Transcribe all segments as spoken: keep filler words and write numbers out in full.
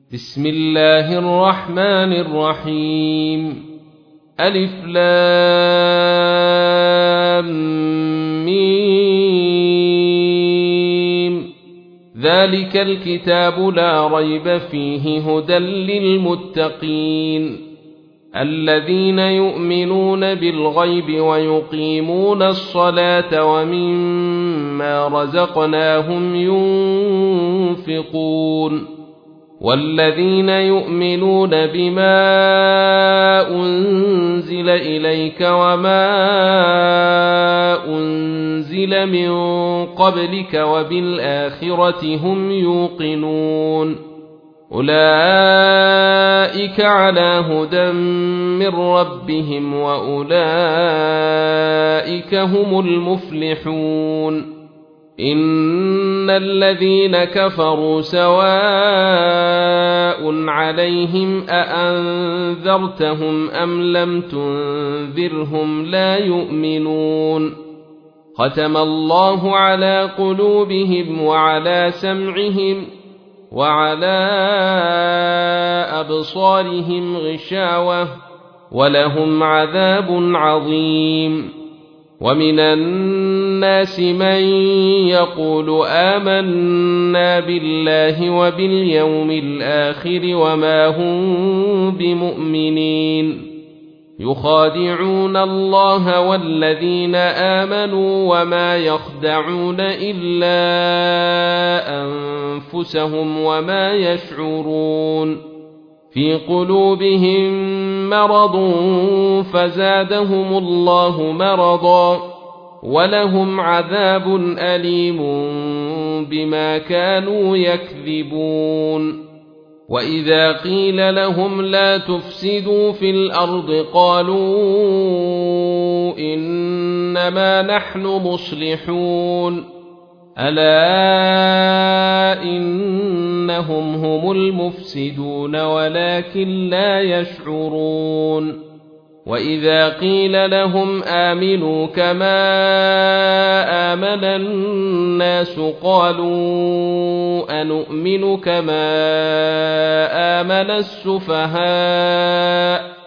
بسم الله الرحمن الرحيم ألف لام ميم ذلك الكتاب لا ريب فيه هدى للمتقين الذين يؤمنون بالغيب ويقيمون الصلاة ومما رزقناهم ينفقون والذين يؤمنون بما أنزل إليك وما أنزل من قبلك وبالآخرة هم يوقنون أولئك على هدى من ربهم وأولئك هم المفلحون إن الذين كفروا سواء عليهم أأنذرتهم أم لم تنذرهم لا يؤمنون ختم الله على قلوبهم وعلى سمعهم وعلى أبصارهم غشاوة ولهم عذاب عظيم ومن الناس من يقول آمنا بالله وباليوم الآخر وما هم بمؤمنين يخادعون الله والذين آمنوا وما يخدعون إلا أنفسهم وما يشعرون في قلوبهم مرض فزادهم الله مرضا ولهم عذاب أليم بما كانوا يكذبون وإذا قيل لهم لا تفسدوا في الأرض قالوا إنما نحن مصلحون ألا إنهم هم المفسدون ولكن لا يشعرون وإذا قيل لهم آمنوا كما آمن الناس قالوا أنؤمن كما آمن السفهاء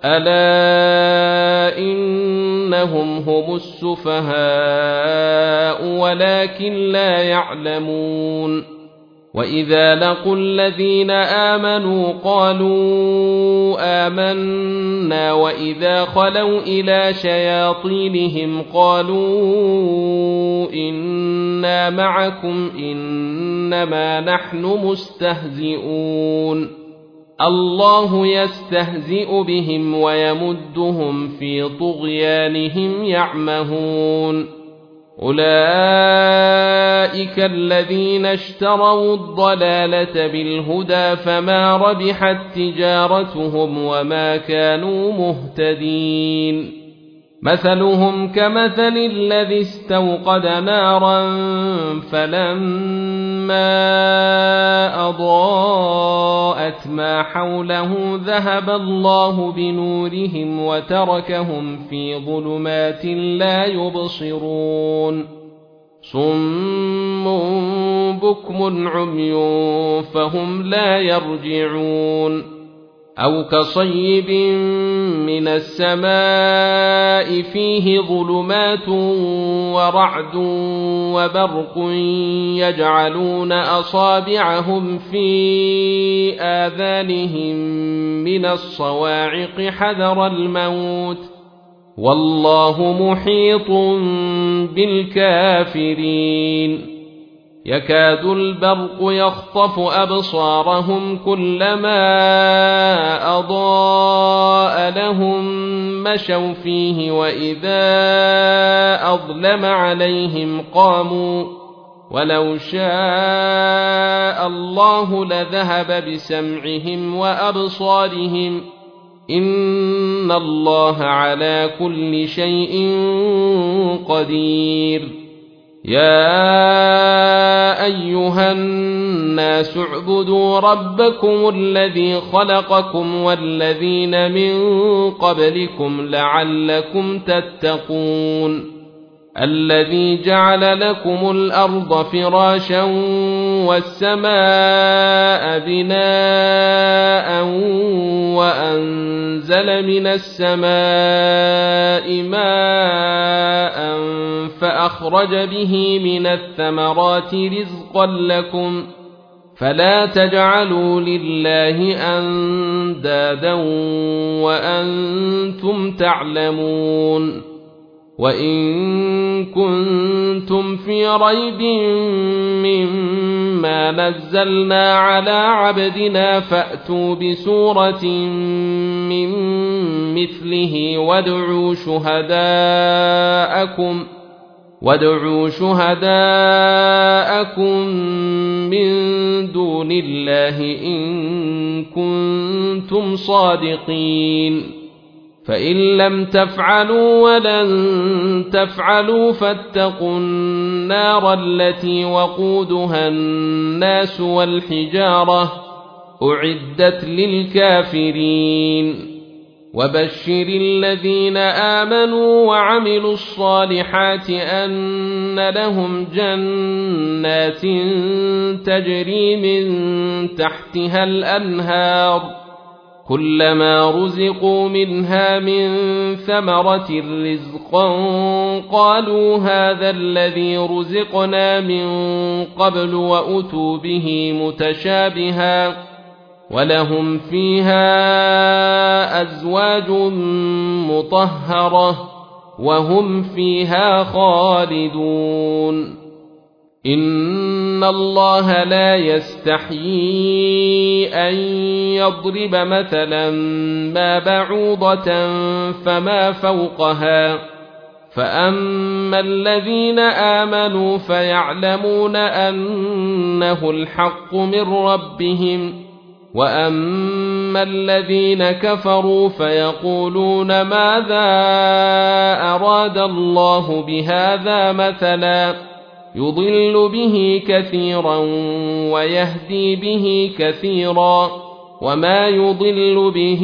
ألا إنهم هم السفهاء ولكن لا يعلمون وإذا لقوا الذين آمنوا قالوا آمنا وإذا خلوا إلى شياطينهم قالوا إنا معكم إنما نحن مستهزئون الله يستهزئ بهم ويمدهم في طغيانهم يعمهون أولئك الذين اشتروا الضلالة بالهدى فما ربحت تجارتهم وما كانوا مهتدين مثلهم كمثل الذي استوقد نارا فلما أضاءت ما حوله ذهب الله بنورهم وتركهم في ظلمات لا يبصرون صم بكم عمي فهم لا يرجعون أو كصيب من السماء فيه ظلمات ورعد وبرق يجعلون أصابعهم في آذانهم من الصواعق حذر الموت والله محيط بالكافرين يكاد البرق يخطف أبصارهم كلما أضاء لهم مشوا فيه وإذا أظلم عليهم قاموا ولو شاء الله لذهب بسمعهم وأبصارهم إن الله على كل شيء قدير يا أيها الناس اعبدوا ربكم الذي خلقكم والذين من قبلكم لعلكم تتقون الذي جعل لكم الأرض فراشا والسماء بناء وأنزل من السماء ماء فأخرج به من الثمرات رزقا لكم فلا تجعلوا لله أندادا وأنتم تعلمون وإن كنتم في ريب مما نزلنا على عبدنا فأتوا بسورة من مثله وادعوا شهداءكم وادعوا شهداءكم من دون الله إن كنتم صادقين فإن لم تفعلوا ولن تفعلوا فاتقوا النار التي وقودها الناس والحجارة أعدت للكافرين وبشر الذين آمنوا وعملوا الصالحات أن لهم جنات تجري من تحتها الأنهار كلما رزقوا منها من ثمرة رزقا قالوا هذا الذي رزقنا من قبل وأتوا به متشابها ولهم فيها أزواج مطهرة وهم فيها خالدون إن الله لا يستحيي أن يضرب مثلا ما بعوضة فما فوقها فأما الذين آمنوا فيعلمون أنه الحق من ربهم وأما الذين كفروا فيقولون ماذا أراد الله بهذا مثلا يضل به كثيرا ويهدي به كثيرا وما يضل به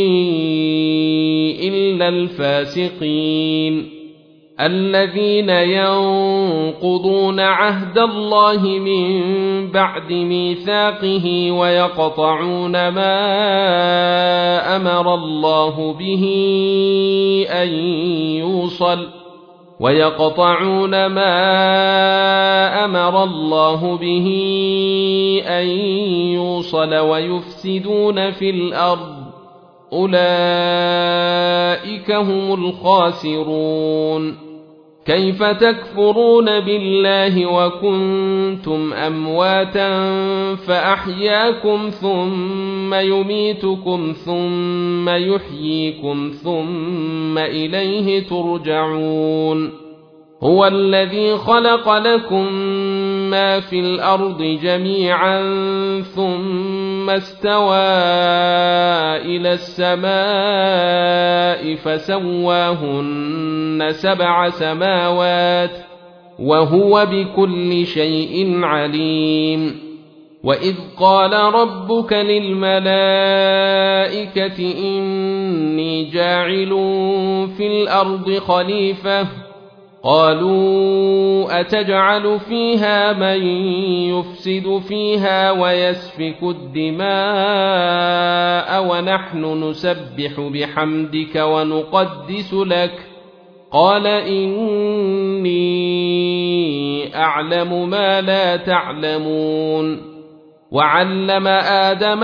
إلا الفاسقين الذين ينقضون عهد الله من بعد ميثاقه ويقطعون ما أمر الله به أن يوصل ويقطعون ما أمر الله به أن يوصل ويفسدون في الأرض أولئك هم الخاسرون كيف تكفرون بالله وكنتم أمواتا فأحياكم ثم يميتكم ثم يحييكم ثم إليه ترجعون هو الذي خلق لكم ما في الأرض جميعا ثم استوى إلى السماء فسواهن سبع سماوات وهو بكل شيء عليم وإذ قال ربك للملائكة إني جاعل في الأرض خليفة قالوا أتجعل فيها من يفسد فيها ويسفك الدماء ونحن نسبح بحمدك ونقدس لك قال إني أعلم ما لا تعلمون وعلم آدم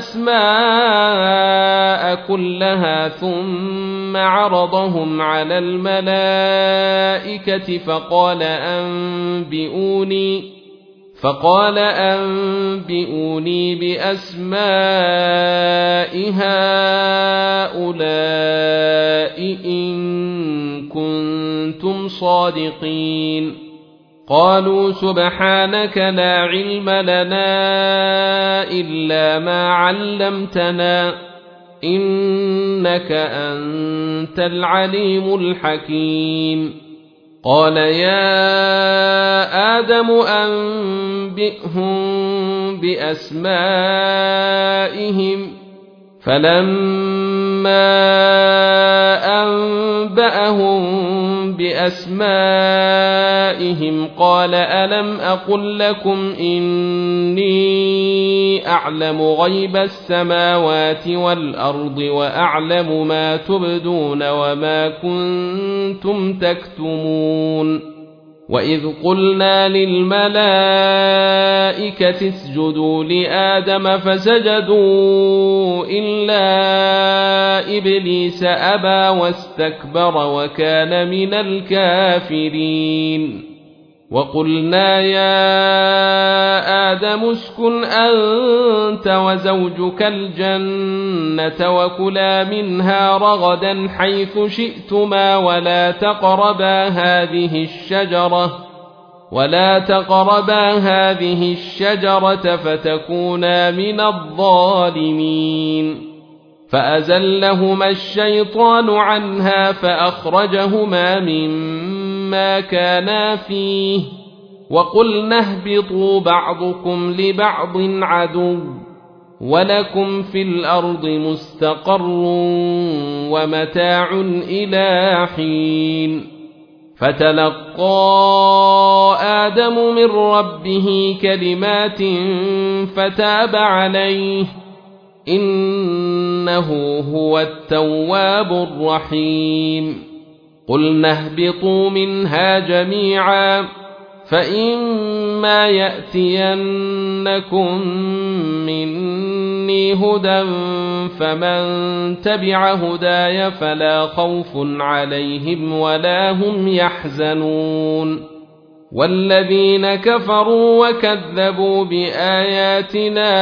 الأسماء كلها ثم عرضهم على الملائكة فقال أنبئوني فقال أنبئوني بأسماء هؤلاء إن كنتم صادقين قالوا سبحانك لا علم لنا إلا ما علمتنا إنك أنت العليم الحكيم قال يا آدم أنبئهم بأسمائهم فلما فلما أنبأهم بأسمائهم قال ألم أقل لكم إني أعلم غيب السماوات والأرض وأعلم ما تبدون وما كنتم تكتمون وإذ قلنا للملائكة اسجدوا لآدم فسجدوا إلا إبليس أبى واستكبر وكان من الكافرين وقلنا يا آدم اسكن أنت وزوجك الجنة وكلا منها رغدا حيث شئتما ولا تقربا هذه الشجرة ولا تقربا هذه الشجرة فتكونا من الظالمين فأزلهما الشيطان عنها فأخرجهما مما كانا فيه وقلنا اهبطوا بعضكم لبعض عدو ولكم في الأرض مستقر ومتاع إلى حين فتلقى آدم من ربه كلمات فتاب عليه إنه هو التواب الرحيم قلنا اهبطوا منها جميعا فإما يأتينكم مني هدى فمن تبع هداي فلا خوف عليهم ولا هم يحزنون والذين كفروا وكذبوا بآياتنا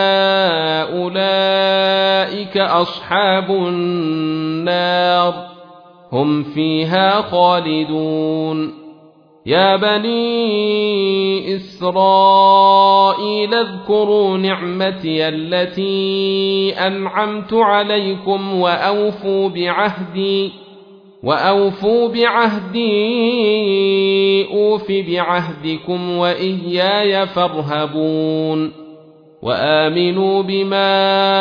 أولئك أصحاب النار هم فيها خالدون يا بني إسرائيل اذكروا نعمتي التي أنعمت عليكم وأوفوا بعهدي وأوفوا بعهدي أوف بعهدكم وإياي فارهبون وآمنوا بما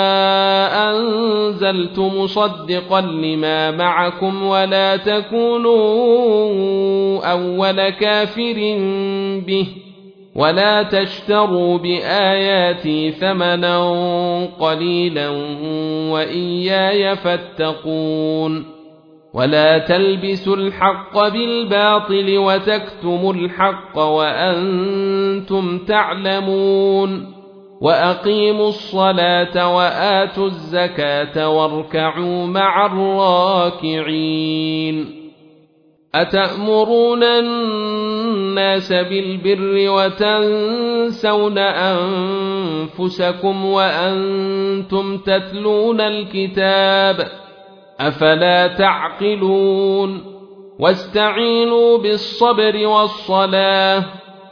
أنزلت مصدقا لما معكم ولا تكونوا أول كافر به ولا تشتروا بآياتي ثمنا قليلا وإياي فاتقون ولا تلبسوا الحق بالباطل وتكتموا الحق وأنتم تعلمون وأقيموا الصلاة وآتوا الزكاة واركعوا مع الراكعين أتأمرون الناس بالبر وتنسون أنفسكم وأنتم تتلون الكتاب أفلا تعقلون واستعينوا بالصبر والصلاة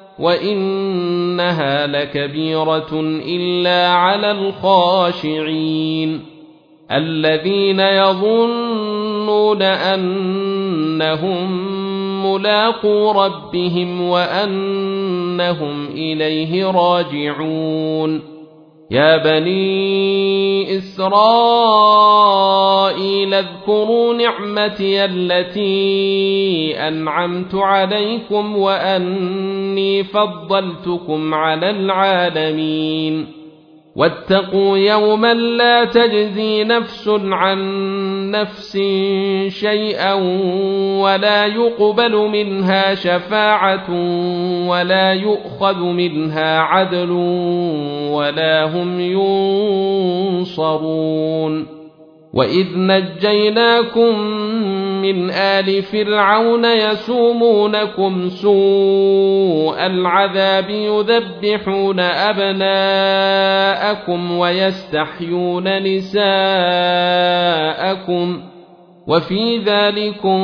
وإنها لكبيرة إلا على الخاشعين الذين يظنون أنهم ملاقو ربهم وأنهم إليه راجعون يا بني إسرائيل اذكروا نعمتي التي أنعمت عليكم وأني فضلتكم على العالمين واتقوا يوما لا تجزي نفس عن نفس شيئا ولا يقبل منها شفاعة ولا يؤخذ منها عدل ولا هم ينصرون وإذ نجيناكم من آل فرعون يسومونكم سوء العذاب يذبحون أبناءكم ويستحيون نساءكم وفي ذلكم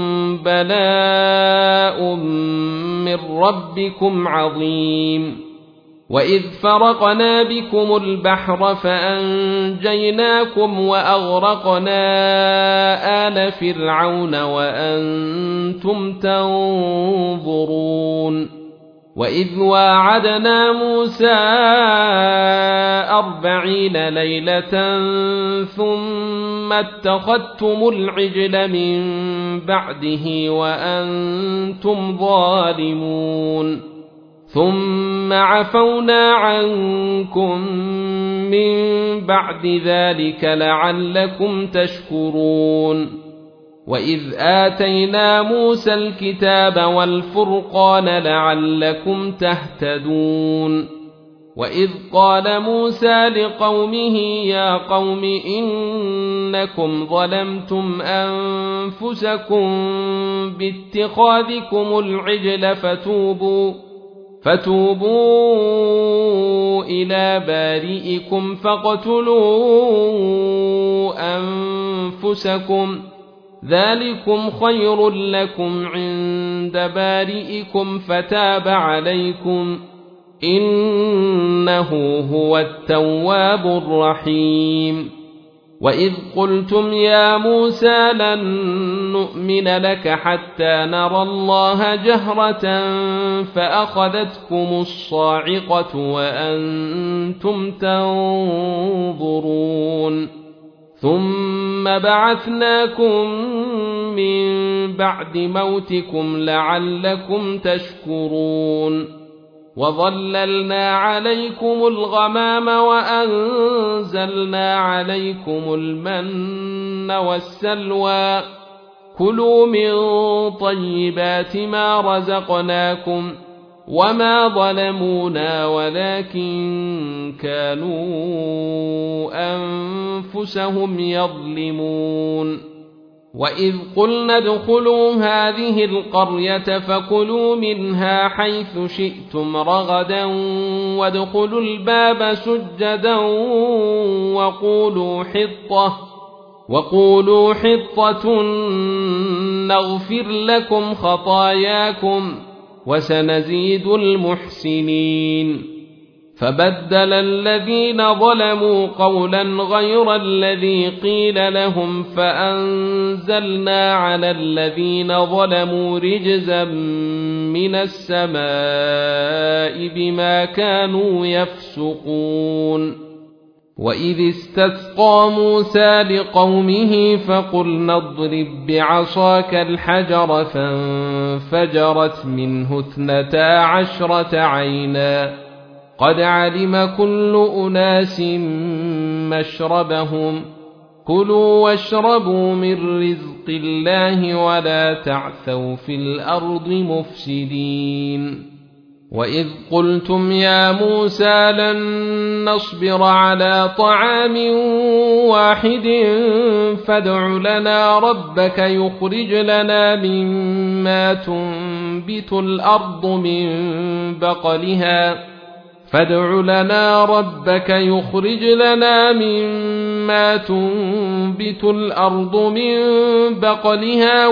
بلاء من ربكم عظيم وإذ فرقنا بكم البحر فأنجيناكم وأغرقنا آل فرعون وأنتم تنظرون وإذ واعدنا موسى أربعين ليلة ثم اتخذتم العجل من بعده وأنتم ظالمون ثم عفونا عنكم من بعد ذلك لعلكم تشكرون وإذ آتينا موسى الكتاب والفرقان لعلكم تهتدون وإذ قال موسى لقومه يا قوم إنكم ظلمتم أنفسكم باتخاذكم العجل فتوبوا فتوبوا إلى بارئكم فاقتلوا أنفسكم ذلكم خير لكم عند بارئكم فتاب عليكم إنه هو التواب الرحيم وإذ قلتم يا موسى لن نؤمن لك حتى نرى الله جهرة فأخذتكم الصاعقة وأنتم تنظرون ثم بعثناكم من بعد موتكم لعلكم تشكرون وظللنا عليكم الغمام وأنزلنا عليكم المن والسلوى كلوا من طيبات ما رزقناكم وما ظلمونا ولكن كانوا أنفسهم يظلمون وإذ قلنا ادخلوا هذه القرية فكلوا منها حيث شئتم رغدا وادخلوا الباب سجدا وقولوا حطة وقولوا حطة نغفر لكم خطاياكم وسنزيد المحسنين فبدل الذين ظلموا قولا غير الذي قيل لهم فأنزلنا على الذين ظلموا رجزا من السماء بما كانوا يفسقون وإذ استسقى موسى لقومه فقلنا اضرب بعصاك الحجر فانفجرت منه اثنتا عشرة عينا قد علم كل أناس مشربهم كلوا واشربوا من رزق الله ولا تعثوا في الأرض مفسدين وإذ قلتم يا موسى لن نصبر على طعام واحد فادع لنا ربك يخرج لنا مما تنبت الأرض من بقلها فادع لنا ربك يخرج لنا مما تنبت الأرض من بقلها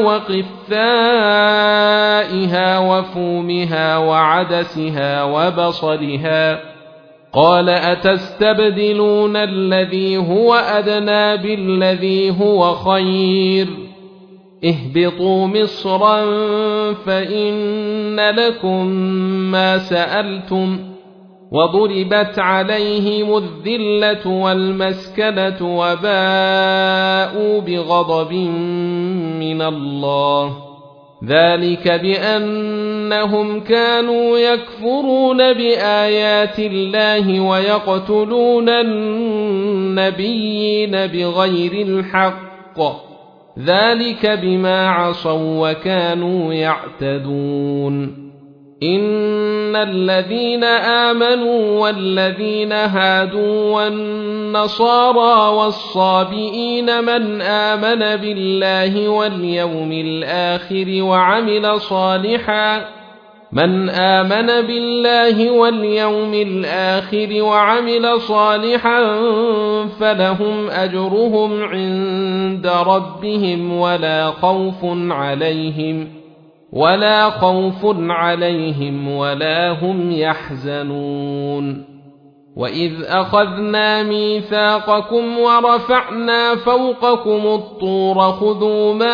وقثائها وفومها وعدسها وبصلها قال أتستبدلون الذي هو أدنى بالذي هو خير اهبطوا مصرا فإن لكم ما سألتم وضربت عليهم الذلة والمسكنة وباءوا بغضب من الله ذلك بأنهم كانوا يكفرون بآيات الله ويقتلون النبيين بغير الحق ذلك بما عصوا وكانوا يعتدون إن الذين آمنوا والذين هادوا والنصارى والصابئين من آمن بالله واليوم الآخر وعمل صالحا من آمن بالله واليوم الآخر وعمل صالحا فلهم أجرهم عند ربهم ولا خوف عليهم ولا خوف عليهم ولا هم يحزنون وإذ أخذنا ميثاقكم ورفعنا فوقكم الطور خذوا ما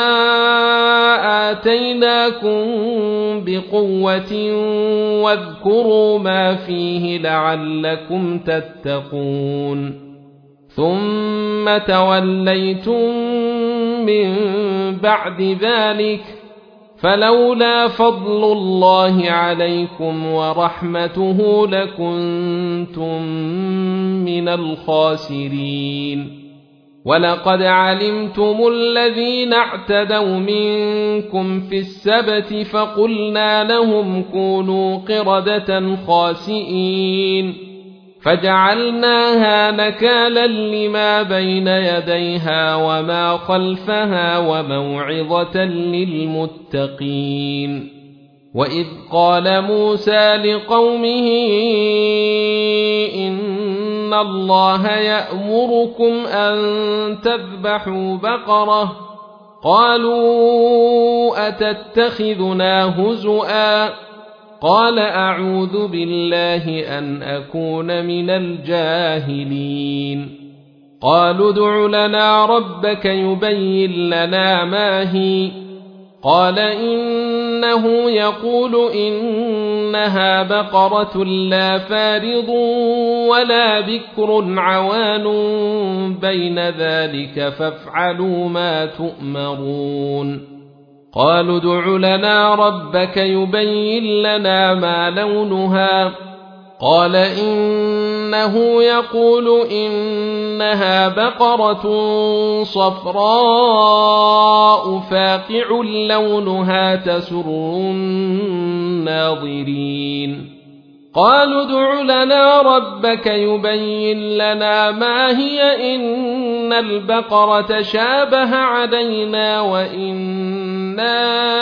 آتيناكم بقوة واذكروا ما فيه لعلكم تتقون ثم توليتم من بعد ذلك فلولا فضل الله عليكم ورحمته لكنتم من الخاسرين ولقد علمتم الذين اعتدوا منكم في السبت فقلنا لهم كونوا قردة خاسئين فجعلناها نكالا لما بين يديها وما خلفها وموعظة للمتقين وإذ قال موسى لقومه إن الله يأمركم أن تذبحوا بقرة قالوا أتتخذنا هزؤا قال أعوذ بالله أن أكون من الجاهلين قالوا ادع لنا ربك يبين لنا ما هي قال إنه يقول إنها بقرة لا فارض ولا بكر عوان بين ذلك فافعلوا ما تؤمرون قالوا ادع لنا ربك يبين لنا ما لونها قال إنه يقول إنها بقرة صفراء فاقع لونها تسر الناظرين قالوا ادع لنا ربك يبين لنا ما هي إن البقرة شابه علينا وإنا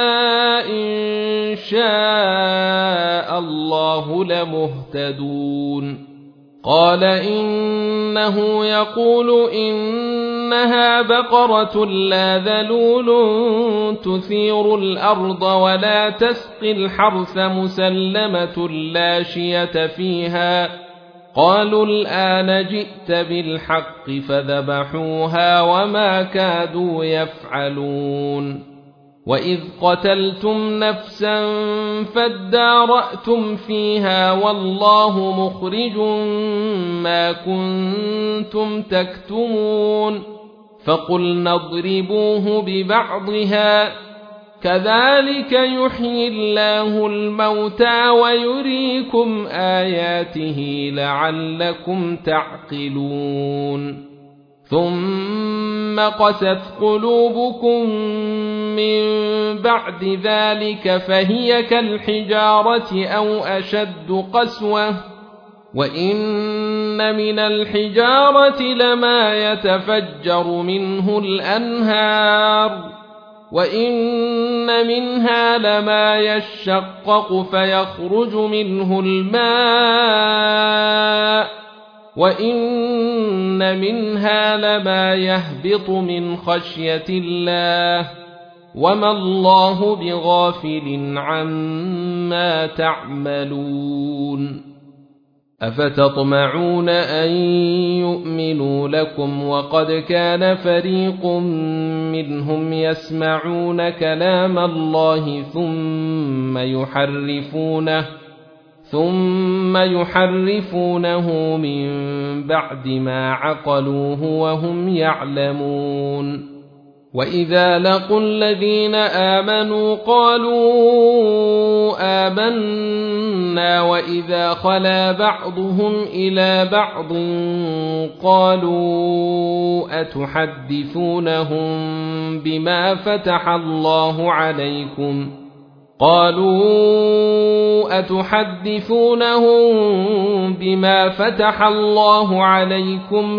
إن شاء الله لمهتدون قال إنه يقول إنها بقرة لا ذلول تثير الأرض ولا تسقي الحرث مسلمة لا شية فيها قالوا الآن جئت بالحق فذبحوها وما كادوا يفعلون وإذ قتلتم نفسا فادارأتم فيها والله مخرج ما كنتم تكتمون فقلنا اضربوه ببعضها كذلك يحيي الله الموتى ويريكم آياته لعلكم تعقلون ثم قست قلوبكم من بعد ذلك فهي كالحجارة أو أشد قسوة وإن من الحجارة لما يتفجر منه الأنهار وإن منها لما يشقق فيخرج منه الماء وإن منها لما يهبط من خشية الله وما الله بغافل عما تعملون أفتطمعون أن يؤمنوا لكم وقد كان فريق منهم يسمعون كلام الله ثم يحرفونه ثم يحرفونه من بعد ما عقلوه وهم يعلمون وإذا لقوا الذين آمنوا قالوا آمنا وإذا خلا بعضهم إلى بعض قالوا أتحدثونهم بما فتح الله عليكم قالوا أتحدثونهم بما فتح الله عليكم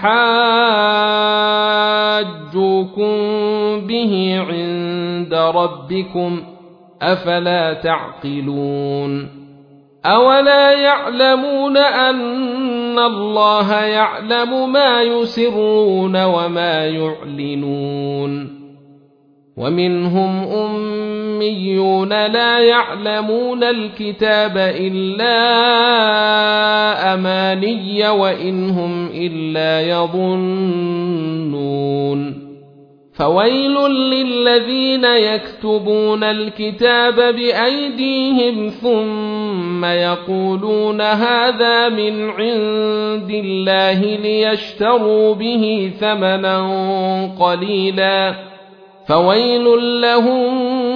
ليحاجوكم به عند ربكم أفلا تعقلون أولا يعلمون أن الله يعلم ما يسرون وما يعلنون ومنهم أميون لا يعلمون الكتاب إلا أماني وإن هم إلا يظنون فويل للذين يكتبون الكتاب بأيديهم ثم يقولون هذا من عند الله ليشتروا به ثمنا قليلا فويل لهم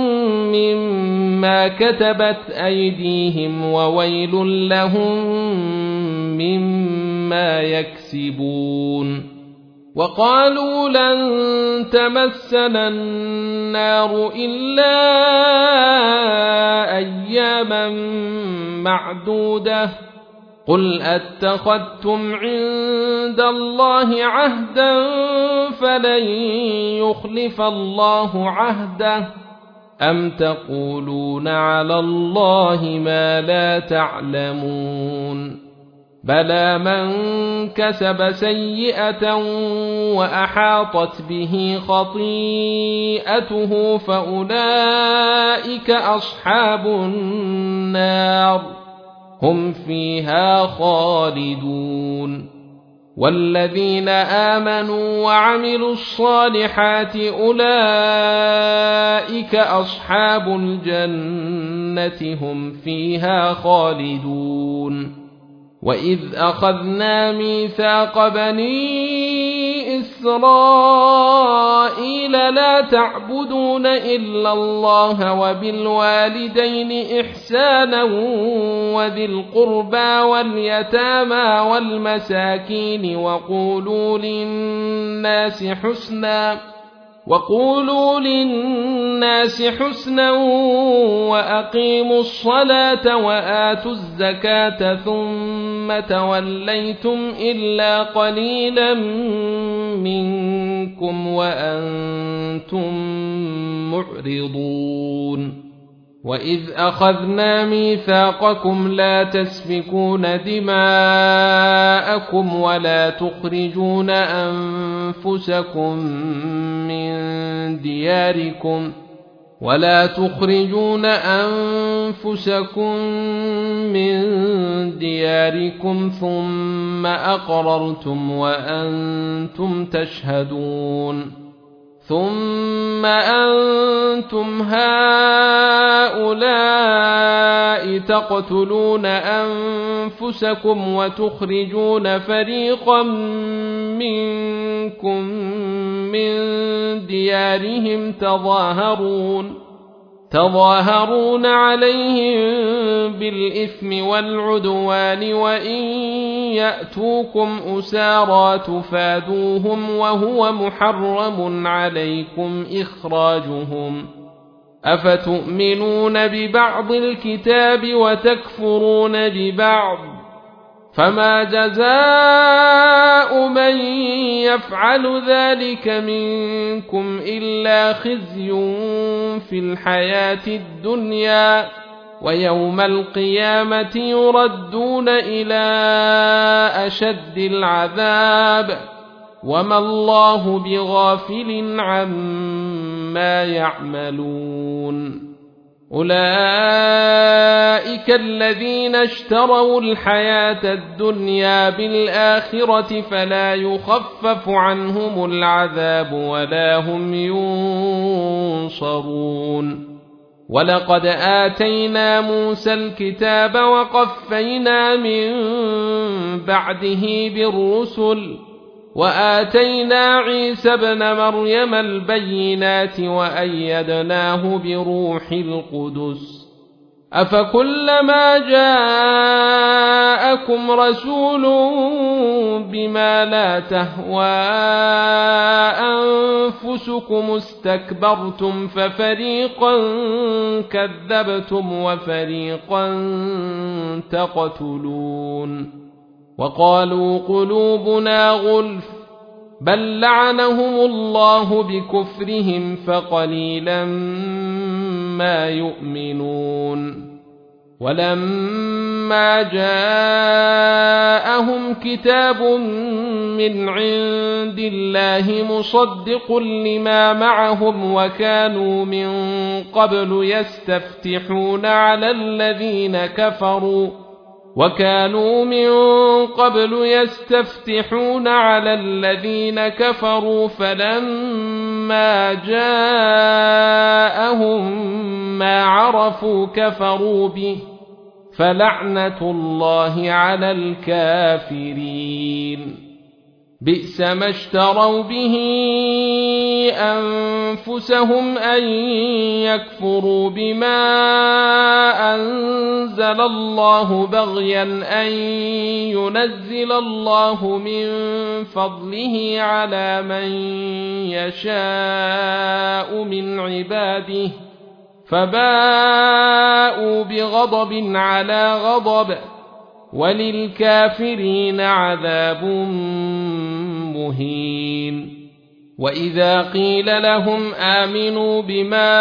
مما كتبت أيديهم وويل لهم مما يكسبون وقالوا لن تمسنا النار إلا أياما معدودة قل أتخذتم عند الله عهدا فلن يخلف الله عهده أم تقولون على الله ما لا تعلمون بلى من كسب سيئة وأحاطت به خطيئته فأولئك أصحاب النار هم فيها خالدون والذين آمنوا وعملوا الصالحات أولئك أصحاب الجنة هم فيها خالدون وإذ أخذنا ميثاق بني إسرائيل لا تعبدون إلا الله وبالوالدين إحسانا وذي القربى واليتامى والمساكين وقولوا للناس حسنا وقولوا للناس حسنا وأقيموا الصلاة وآتوا الزكاة ثم توليتم إلا قليلا منكم وأنتم معرضون وإذ أخذنا ميثاقكم لا تسفكون دماءكم ولا تخرجون أنفسكم من دياركم ولا تخرجون أنفسكم من دياركم ثم أقررتم وأنتم تشهدون ثم أنتم هؤلاء تقتلون أنفسكم وتخرجون فريقا منكم من ديارهم تظاهرون تظاهرون عليهم بالإثم والعدوان وإن يأتوكم أسارى تفادوهم وهو محرم عليكم إخراجهم أفتؤمنون ببعض الكتاب وتكفرون ببعض فما جزاء من يفعل ذلك منكم إلا خزي في الحياة الدنيا ويوم القيامة يردون إلى أشد العذاب وما الله بغافل عما يعملون أولئك الذين اشتروا الحياة الدنيا بالآخرة فلا يخفف عنهم العذاب ولا هم ينصرون ولقد آتينا موسى الكتاب وقفينا من بعده بالرسل وآتينا عيسى ابن مريم البينات وأيدناه بروح القدس أفكلما جاءكم رسول بما لا تهوى أنفسكم استكبرتم ففريقا كذبتم وفريقا تقتلون وقالوا قلوبنا غلف بل لعنهم الله بكفرهم فقليلا ما يؤمنون ولما جاءهم كتاب من عند الله مصدق لما معهم وكانوا من قبل يستفتحون على الذين كفروا وكانوا من قبل يستفتحون على الذين كفروا فلما جاءهم ما عرفوا كفروا به فلعنة الله على الكافرين بئس ما اشتروا به أنفسهم أن يكفروا بما أنزل الله بغيا أن ينزل الله من فضله على من يشاء من عباده فباءوا بغضب على غضب وللكافرين عذاب مهين وإذا قيل لهم آمنوا بما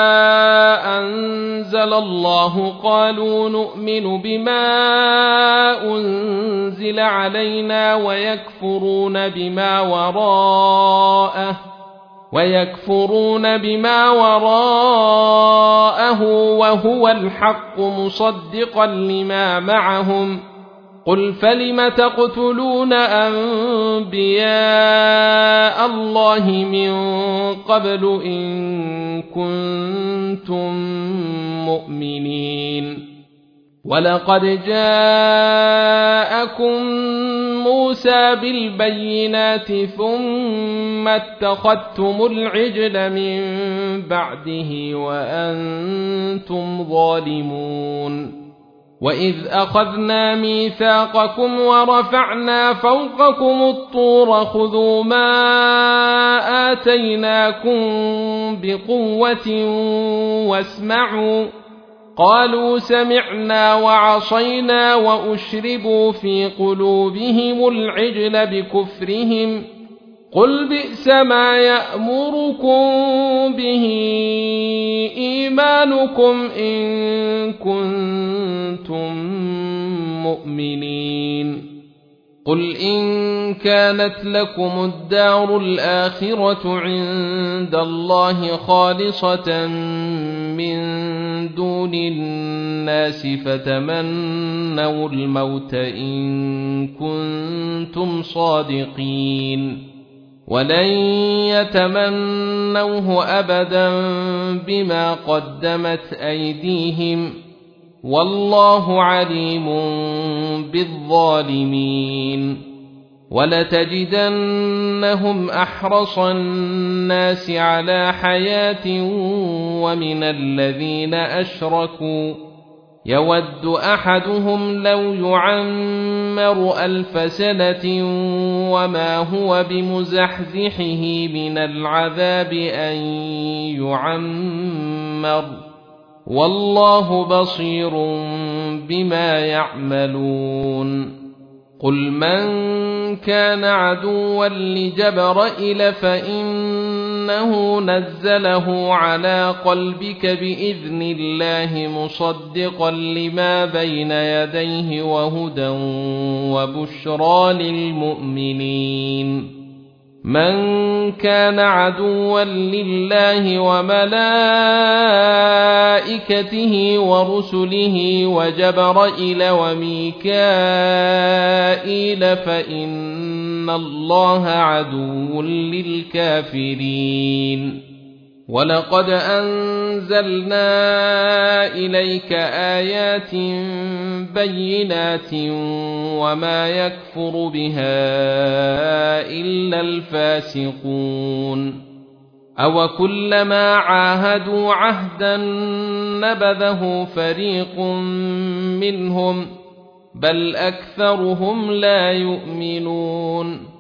أنزل الله قالوا نؤمن بما أنزل علينا ويكفرون بما وراءه ويكفرون بما وراءه وهو الحق مصدقا لما معهم قل فلم تقتلون أنبياء الله من قبل إن كنتم مؤمنين ولقد جاءكم موسى بالبينات ثم اتخذتم العجل من بعده وأنتم ظالمون وإذ أخذنا ميثاقكم ورفعنا فوقكم الطور خذوا ما آتيناكم بقوة واسمعوا قالوا سمعنا وعصينا وأشربوا في قلوبهم العجل بكفرهم قل بئس ما يأمركم به إيمانكم إن كنتم مؤمنين قل إن كانت لكم الدار الآخرة عند الله خالصة من دون الناس فتمنوا الموت إن كنتم صادقين ولن يتمنوه أبدا بما قدمت أيديهم والله عليم بالظالمين ولتجدنهم أحرص الناس على حياة ومن الذين أشركوا يود أحدهم لو يعمر ألف سنة وما هو بمزحزحه من العذاب أن يعمر والله بصير بما يعملون قل من كان عدوا لجبرائيل فإنه نزله على قلبك بإذن الله مصدقا لما بين يديه وهدى وبشرى للمؤمنين من كان عدوا لله وملائكته ورسله وجبرائيل وميكائيل فإن الله عدو للكافرين ولقد أنزلنا إليك آيات بينات وما يكفر بها إلا الفاسقون أوكلما عاهدوا عهدا نبذه فريق منهم بل أكثرهم لا يؤمنون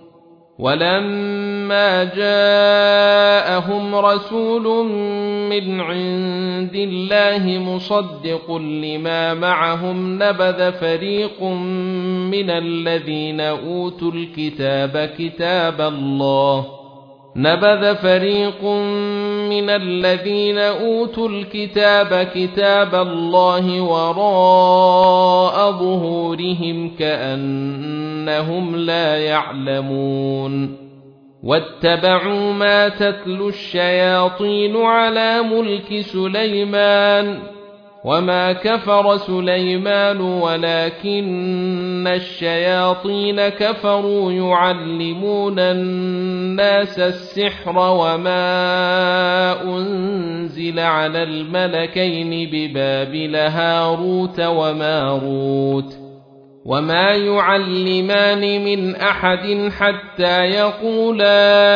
ولما جاءهم رسول من عند الله مصدق لما معهم نبذ فريق من الذين أوتوا الكتاب كتاب الله نبذ فريق من الذين أوتوا الكتاب كتاب الله وراء ظهورهم كأنهم لا يعلمون واتبعوا ما تتلو الشياطين على ملك سليمان وما كفر سليمان ولكن الشياطين كفروا يعلمون الناس السحر وما أنزل على الملكين ببابل هاروت وماروت وما يعلمان من أحد حتى يقولا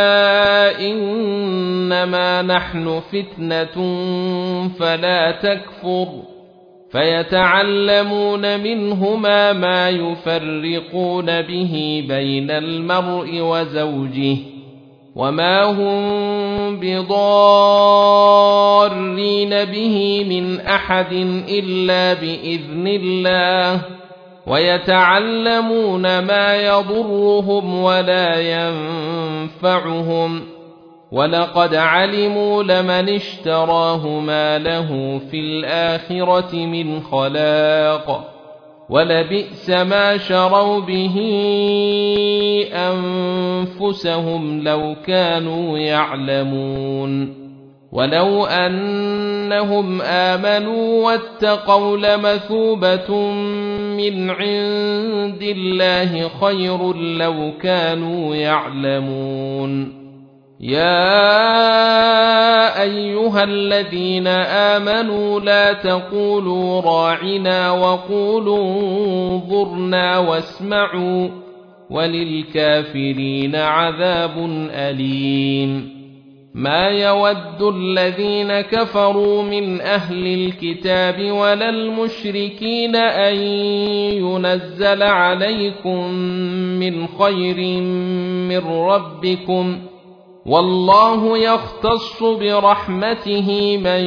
إنما نحن فتنة فلا تكفر فيتعلمون منهما ما يفرقون به بين المرء وزوجه وما هم بضارين به من أحد إلا بإذن الله ويتعلمون ما يضرهم ولا ينفعهم ولقد علموا لمن اشتراه ما له في الآخرة من خلاق ولبئس ما شروا به أنفسهم لو كانوا يعلمون ولو أنهم آمنوا واتقوا لمثوبة من عند الله خير لو كانوا يعلمون يا أيها الذين آمنوا لا تقولوا راعنا وقولوا انظرنا واسمعوا وللكافرين عذاب أليم ما يود الذين كفروا من أهل الكتاب ولا المشركين أن ينزل عليكم من خير من ربكم والله يختص برحمته من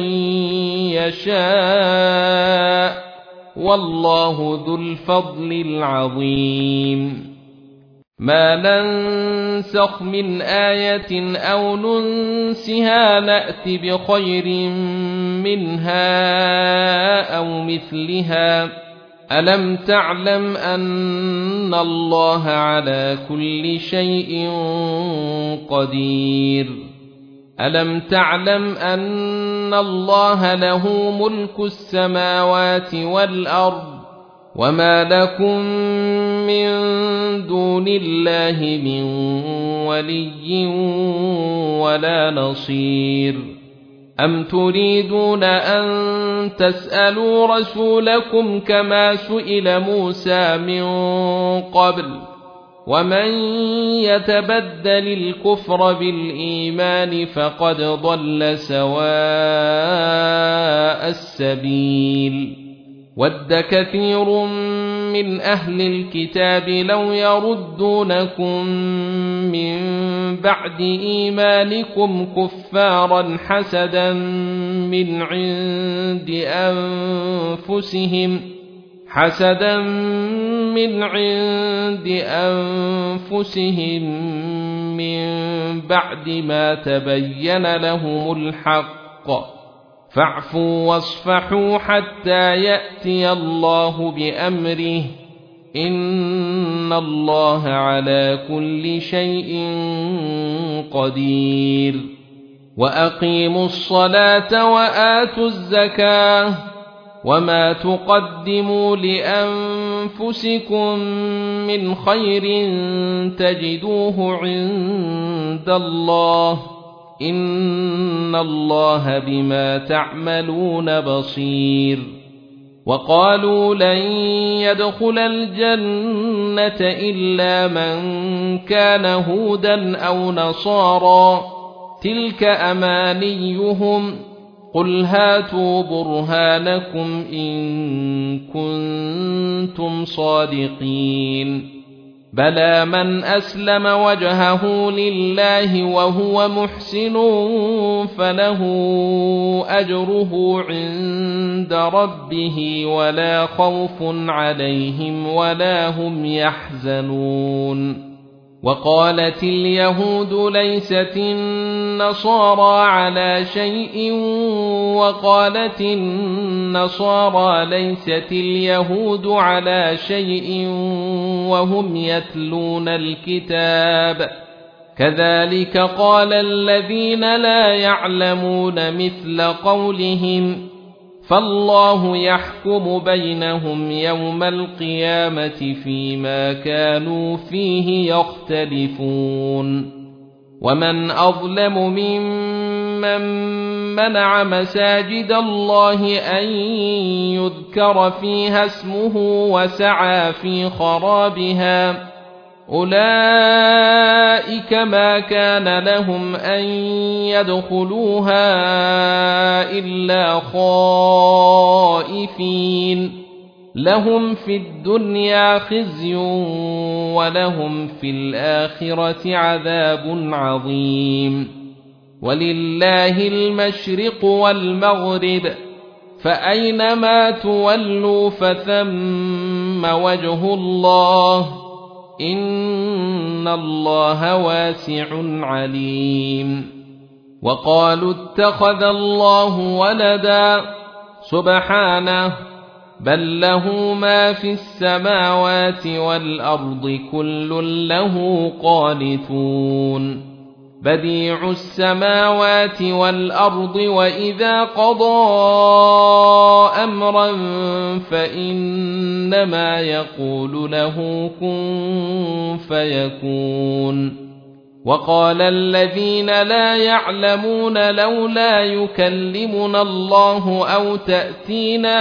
يشاء والله ذو الفضل العظيم ما ننسخ من آية أو ننسها نأت بخير منها أو مثلها ألم تعلم أن الله على كل شيء قدير ألم تعلم أن الله له ملك السماوات والأرض وما لكم من دون الله من ولي ولا نصير أم تريدون أن تسألوا رسولكم كما سئل موسى من قبل ومن يتبدل الكفر بالإيمان فقد ضل سواء السبيل ود كثير من أهل الكتاب لو يردونكم من بعد إيمانكم كفارا حسدا من عند أنفسهم حسدا من عند أنفسهم من بعد ما تبين لهم الحق فاعفوا واصفحوا حتى يأتي الله بأمره إن الله على كل شيء قدير وأقيموا الصلاة وآتوا الزكاة وما تقدموا لأنفسكم من خير تجدوه عند الله إن الله بما تعملون بصير وقالوا لن يدخل الجنة إلا من كان هودا أو نصارى تلك أمانيهم قل هاتوا برهانكم إن كنتم صادقين بلى من أسلم وجهه لله وهو محسن فله أجره عند ربه ولا خوف عليهم ولا هم يحزنون وقالت اليهود ليست النصارى على شيء وقالت النصارى ليست اليهود على شيء وهم يتلون الكتاب كذلك قال الذين لا يعلمون مثل قولهم فالله يحكم بينهم يوم القيامة فيما كانوا فيه يختلفون ومن أظلم ممن منع مساجد الله أن يذكر فيها اسمه وسعى في خرابها أولئك ما كان لهم أن يدخلوها إلا خائفين لهم في الدنيا خزي ولهم في الآخرة عذاب عظيم ولله المشرق والمغرب فأينما تولوا فثم وجه الله إن الله واسع عليم وقالوا اتخذ الله ولدا سبحانه بل له ما في السماوات والأرض كل له قانتون بديع السماوات والأرض وإذا قضى أمرا فإنما يقول له كن فيكون وقال الذين لا يعلمون لولا يكلمنا الله أو تأتينا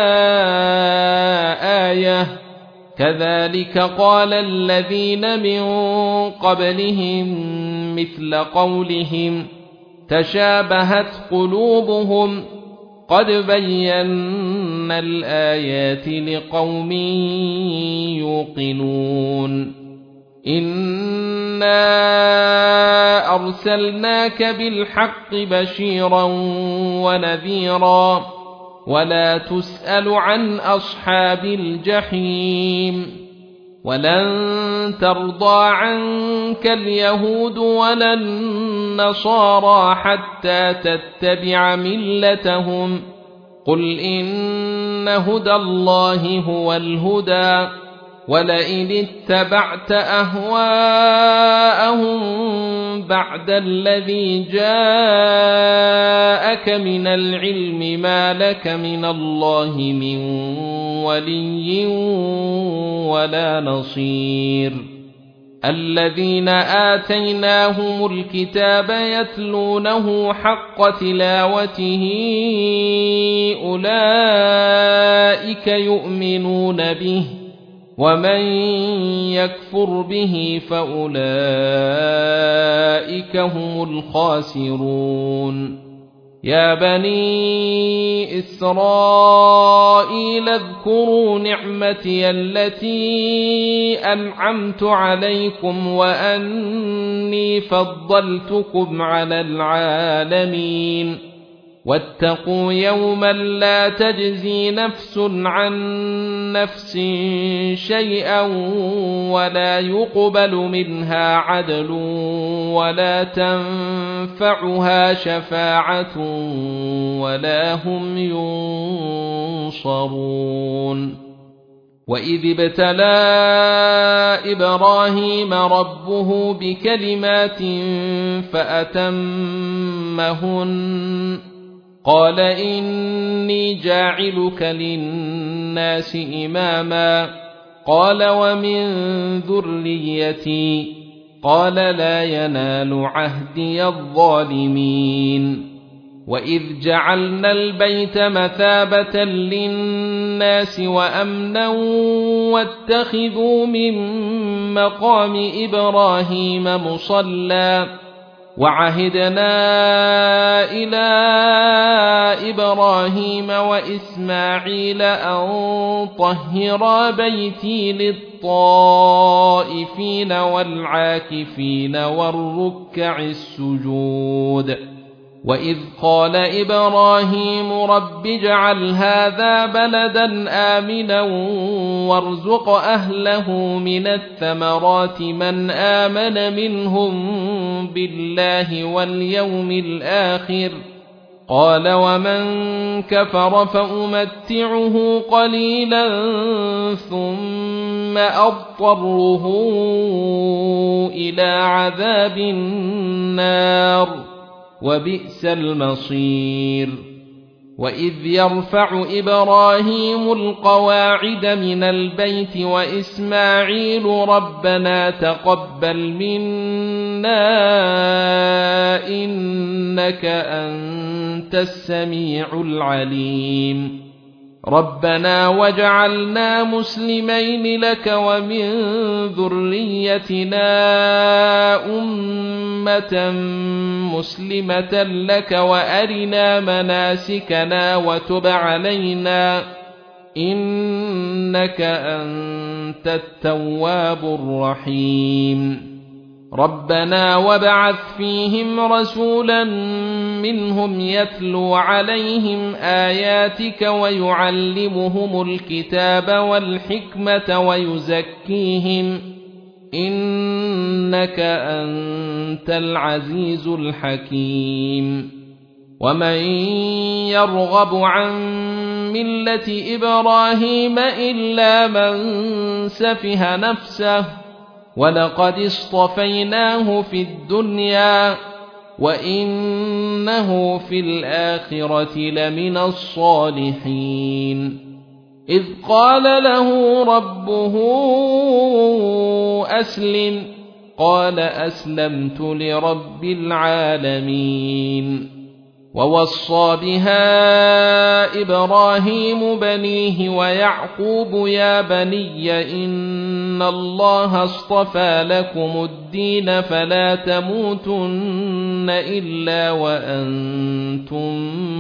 آية كذلك قال الذين من قبلهم مثل قولهم تشابهت قلوبهم قد بينا الآيات لقوم يوقنون إنا أرسلناك بالحق بشيرا ونذيرا ولا تسأل عن أصحاب الجحيم ولن ترضى عنك اليهود ولا النصارى حتى تتبع ملتهم قل إن هدى الله هو الهدى ولئن اتبعت أهواءهم بعد الذي جاءك من العلم ما لك من الله من ولي ولا نصير الذين آتيناهم الكتاب يتلونه حق تلاوته أولئك يؤمنون به ومن يكفر به فأولئك هم الخاسرون يا بني إسرائيل اذكروا نعمتي التي أنعمت عليكم وأني فضلتكم على العالمين واتقوا يوما لا تجزي نفس عن نفس شيئا ولا يقبل منها عدل ولا تنفعها شفاعة ولا هم ينصرون وإذ ابتلى إبراهيم ربه بكلمات فأتمهن قال إني جاعلك للناس إماما قال ومن ذريتي قال لا ينال عهدي الظالمين وإذ جعلنا البيت مثابة للناس وأمنا واتخذوا من مقام إبراهيم مصلى وعهدنا إلى إبراهيم وإسماعيل أن طهرا بيتي للطائفين والعاكفين والركع السجود وإذ قال إبراهيم رب اجعل هذا بلدا آمنا وارزق أهله من الثمرات من آمن منهم بالله واليوم الآخر قال ومن كفر فأمتعه قليلا ثم أضطره إلى عذاب النار وبئس المصير وإذ يرفع إبراهيم القواعد من البيت وإسماعيل ربنا تقبل منا إنك أنت السميع العليم ربنا واجعلنا مسلمين لك ومن ذريتنا أمة مسلمة لك وأرنا مناسكنا وتب علينا إنك أنت التواب الرحيم ربنا وابعث فيهم رسولا منهم يتلو عليهم آياتك ويعلمهم الكتاب والحكمة ويزكيهم إنك أنت العزيز الحكيم ومن يرغب عن ملة إبراهيم إلا من سفه نفسه ولقد اصطفيناه في الدنيا وإنه في الآخرة لمن الصالحين إذ قال له ربه أسلم قال أسلمت لرب العالمين ووصى بها إبراهيم بنيه ويعقوب يا بني إن الله اصطفى لكم الدين فلا تموتن إلا وأنتم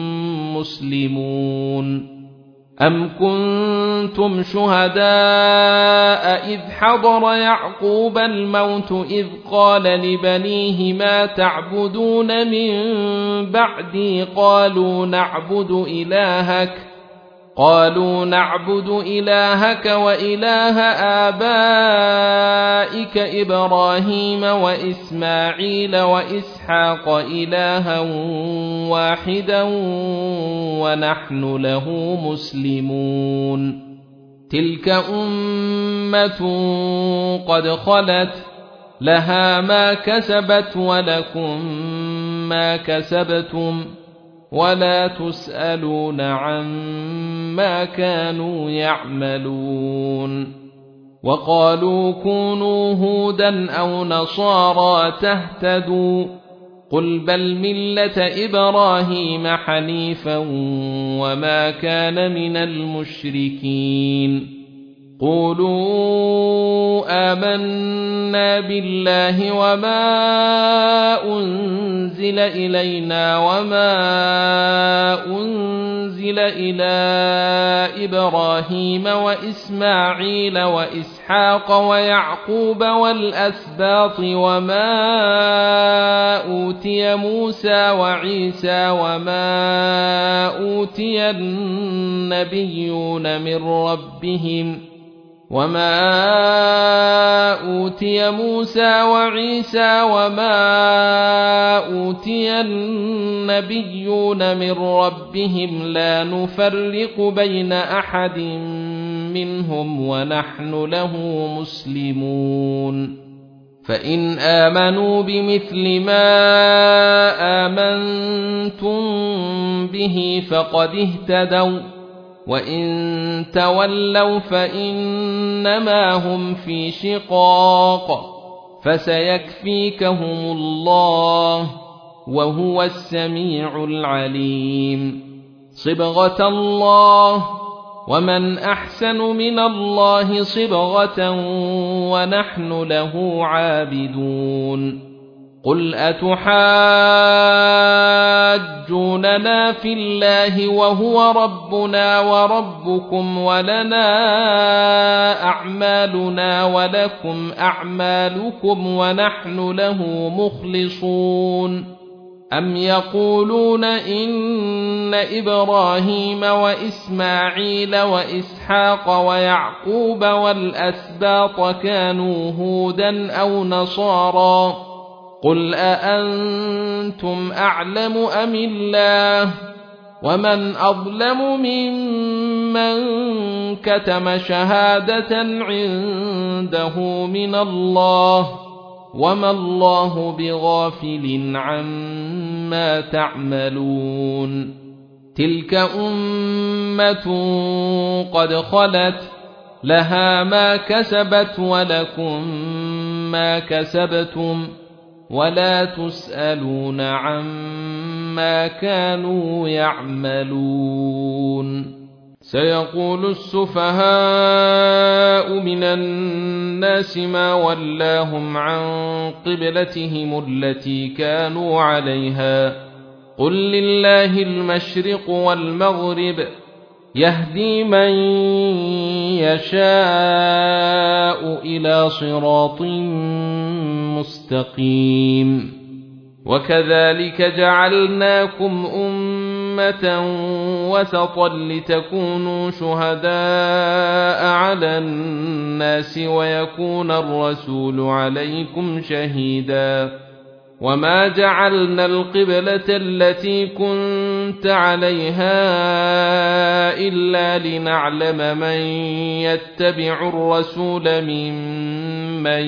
مسلمون أم كنتم شهداء إذ حضر يعقوب الموت إذ قال لبنيه ما تعبدون من بعدي قالوا نعبد إلهك قالوا نعبد إلهك وإله آبائك إبراهيم وإسماعيل وإسحاق إلها واحدا ونحن له مسلمون تلك أمة قد خلت لها ما كسبت ولكم ما كسبتم ولا تسألون عما كانوا يعملون وقالوا كونوا هودا أو نصارى تهتدوا قل بل ملة إبراهيم حنيفا وما كان من المشركين قولوا آمنا بالله وما أنزل إلينا وما أنزل إلى إبراهيم وإسماعيل وإسحاق ويعقوب والأسباط وما أوتي موسى وعيسى وما أوتي النبيون من ربهم وما أوتي موسى وعيسى وما أوتي النبيون من ربهم لا نفرق بين أحد منهم ونحن له مسلمون فإن آمنوا بمثل ما آمنتم به فقد اهتدوا وإن تولوا فإنما هم في شقاق فسيكفيكهم الله وهو السميع العليم صبغة الله ومن أحسن من الله صبغة ونحن له عابدون قل أتحاجوننا في الله وهو ربنا وربكم ولنا أعمالنا ولكم أعمالكم ونحن له مخلصون أم يقولون إن إبراهيم وإسماعيل وإسحاق ويعقوب والأسباط كانوا هودا أو نصارى قل أأنتم أعلم أم الله ومن أظلم ممن كتم شهادة عنده من الله وما الله بغافل عما تعملون تلك أمة قد خلت لها ما كسبت ولكم ما كسبتم ولا تسألون عما كانوا يعملون سيقول السفهاء من الناس ما ولاهم عن قبلتهم التي كانوا عليها قل لله المشرق والمغرب يهدي من يشاء إلى صراط مستقيم وكذلك جعلناكم أمة وسطا لتكونوا شهداء على الناس ويكون الرسول عليكم شهيدا وما جعلنا القبلة التي كنت عليها إلا لنعلم من يتبع الرسول ممن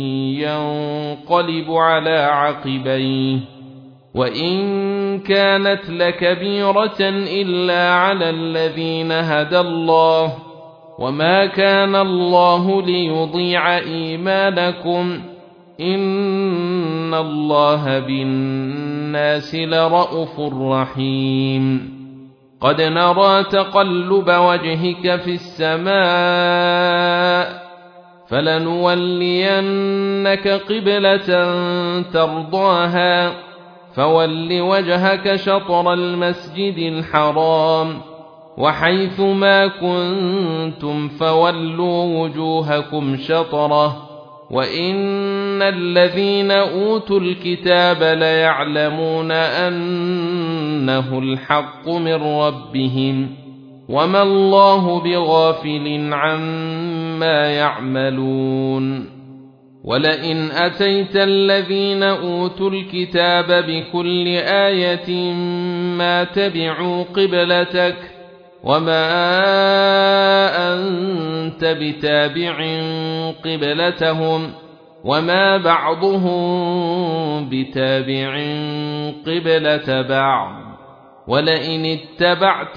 ينقلب على عقبيه وإن كانت لكبيرة إلا على الذين هدى الله وما كان الله ليضيع إيمانكم إن الله بالناس لرءوف رحيم قد نرى تقلب وجهك في السماء فلنولينك قبلة ترضاها فول وجهك شطر المسجد الحرام وحيث ما كنتم فولوا وجوهكم شطره وإن الذين أوتوا الكتاب ليعلمون أنه الحق من ربهم وما الله بغافل عما يعملون ولئن أتيت الذين أوتوا الكتاب بكل آية ما تبعوا قبلتك وما أنت بتابع قبلتهم وما بعضهم بتابع قبلة بعض ولئن اتبعت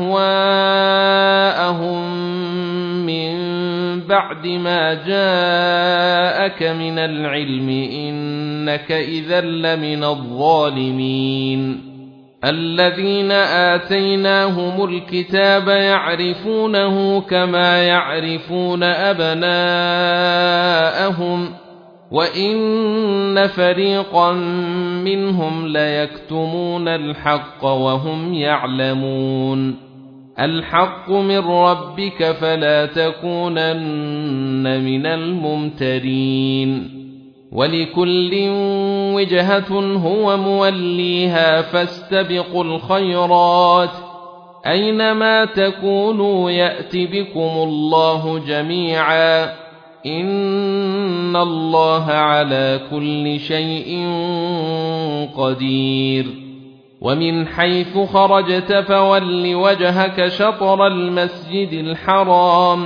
أهواءهم من بعد ما جاءك من العلم إنك إذا لمن الظالمين الذين آتيناهم الكتاب يعرفونه كما يعرفون أبناءهم وإن فريقا منهم ليكتمون الحق وهم يعلمون الحق من ربك فلا تكونن من الممترين ولكل وجهة هو موليها فاستبقوا الخيرات أينما تكونوا يأت بكم الله جميعا إن الله على كل شيء قدير ومن حيث خرجت فول وجهك شطر المسجد الحرام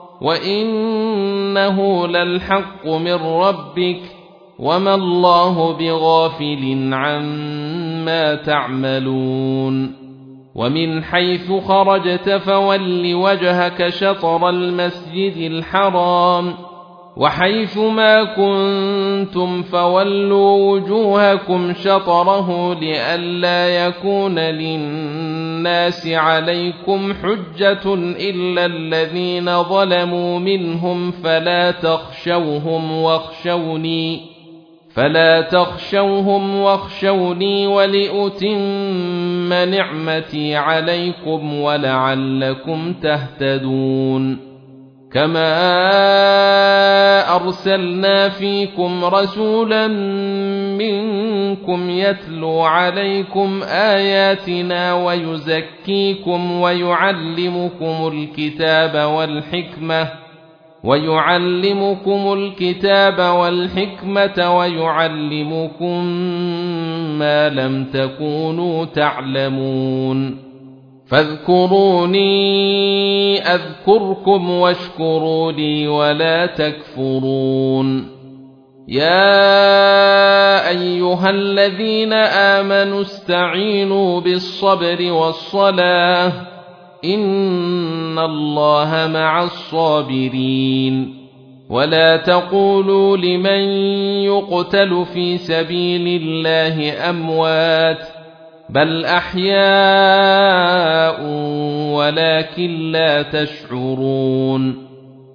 وإنه للحق من ربك وما الله بغافل عما تعملون ومن حيث خرجت فول وجهك شطر المسجد الحرام وحيث ما كنتم فولوا وجوهكم شطره لئلا يكون للناس عليكم حجة إلا الذين ظلموا منهم فلا تخشوهم واخشوني فلا تخشوهم واخشوني ولأتم نعمتي عليكم ولعلكم تهتدون كما أرسلنا فيكم رسولا منكم يتلو عليكم آياتنا ويزكيكم ويعلمكم الكتاب والحكمة ويعلمكم الكتاب والحكمة ويعلمكم ما لم تكونوا تعلمون فاذكروني أذكركم واشكروا لي ولا تكفرون يا أيها الذين آمنوا استعينوا بالصبر والصلاة إن الله مع الصابرين ولا تقولوا لمن يقتل في سبيل الله أموات بل أحياء ولكن لا تشعرون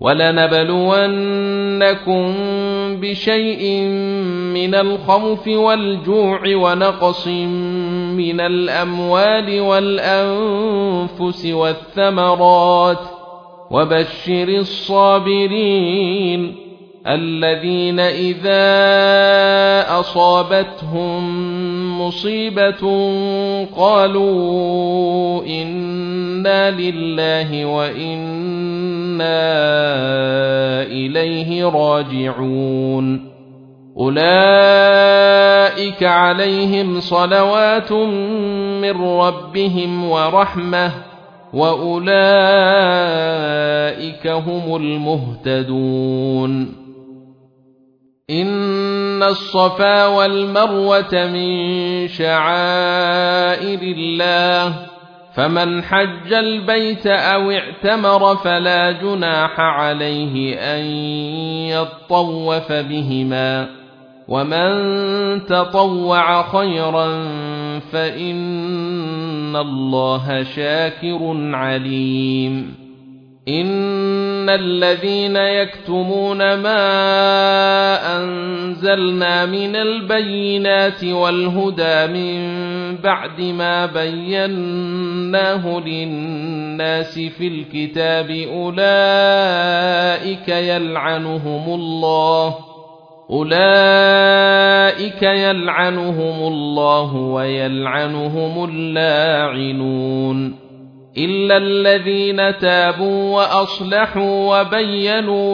ولنبلونكم بشيء من الخوف والجوع ونقص من الأموال والأنفس والثمرات وبشر الصابرين الذين إذا أصابتهم مصيبة قالوا إنا لله وإنا إليه راجعون أولئك عليهم صلوات من ربهم ورحمة وأولئك هم المهتدون إن الصفا والمروة من شعائر الله فمن حج البيت أو اعتمر فلا جناح عليه أن يطوف بهما ومن تطوع خيرا فإن الله شاكر عليم إن الذين يكتمون ما أنزلنا من البينات والهدى من بعد ما بيناه للناس في الكتاب أولئك يلعنهم الله أولئك يلعنهم الله ويلعنهم اللاعنون إلا الذين تابوا وأصلحوا وبينوا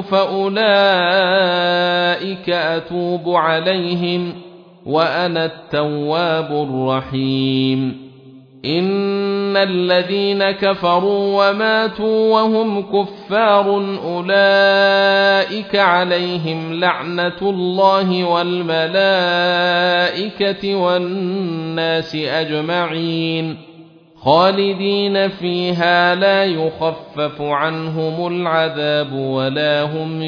فأولئك أتوب عليهم وأنا التواب الرحيم إن الذين كفروا وماتوا وهم كفار أولئك عليهم لعنة الله والملائكة والناس أجمعين خالدين فيها لا يخفف عنهم العذاب ولا هم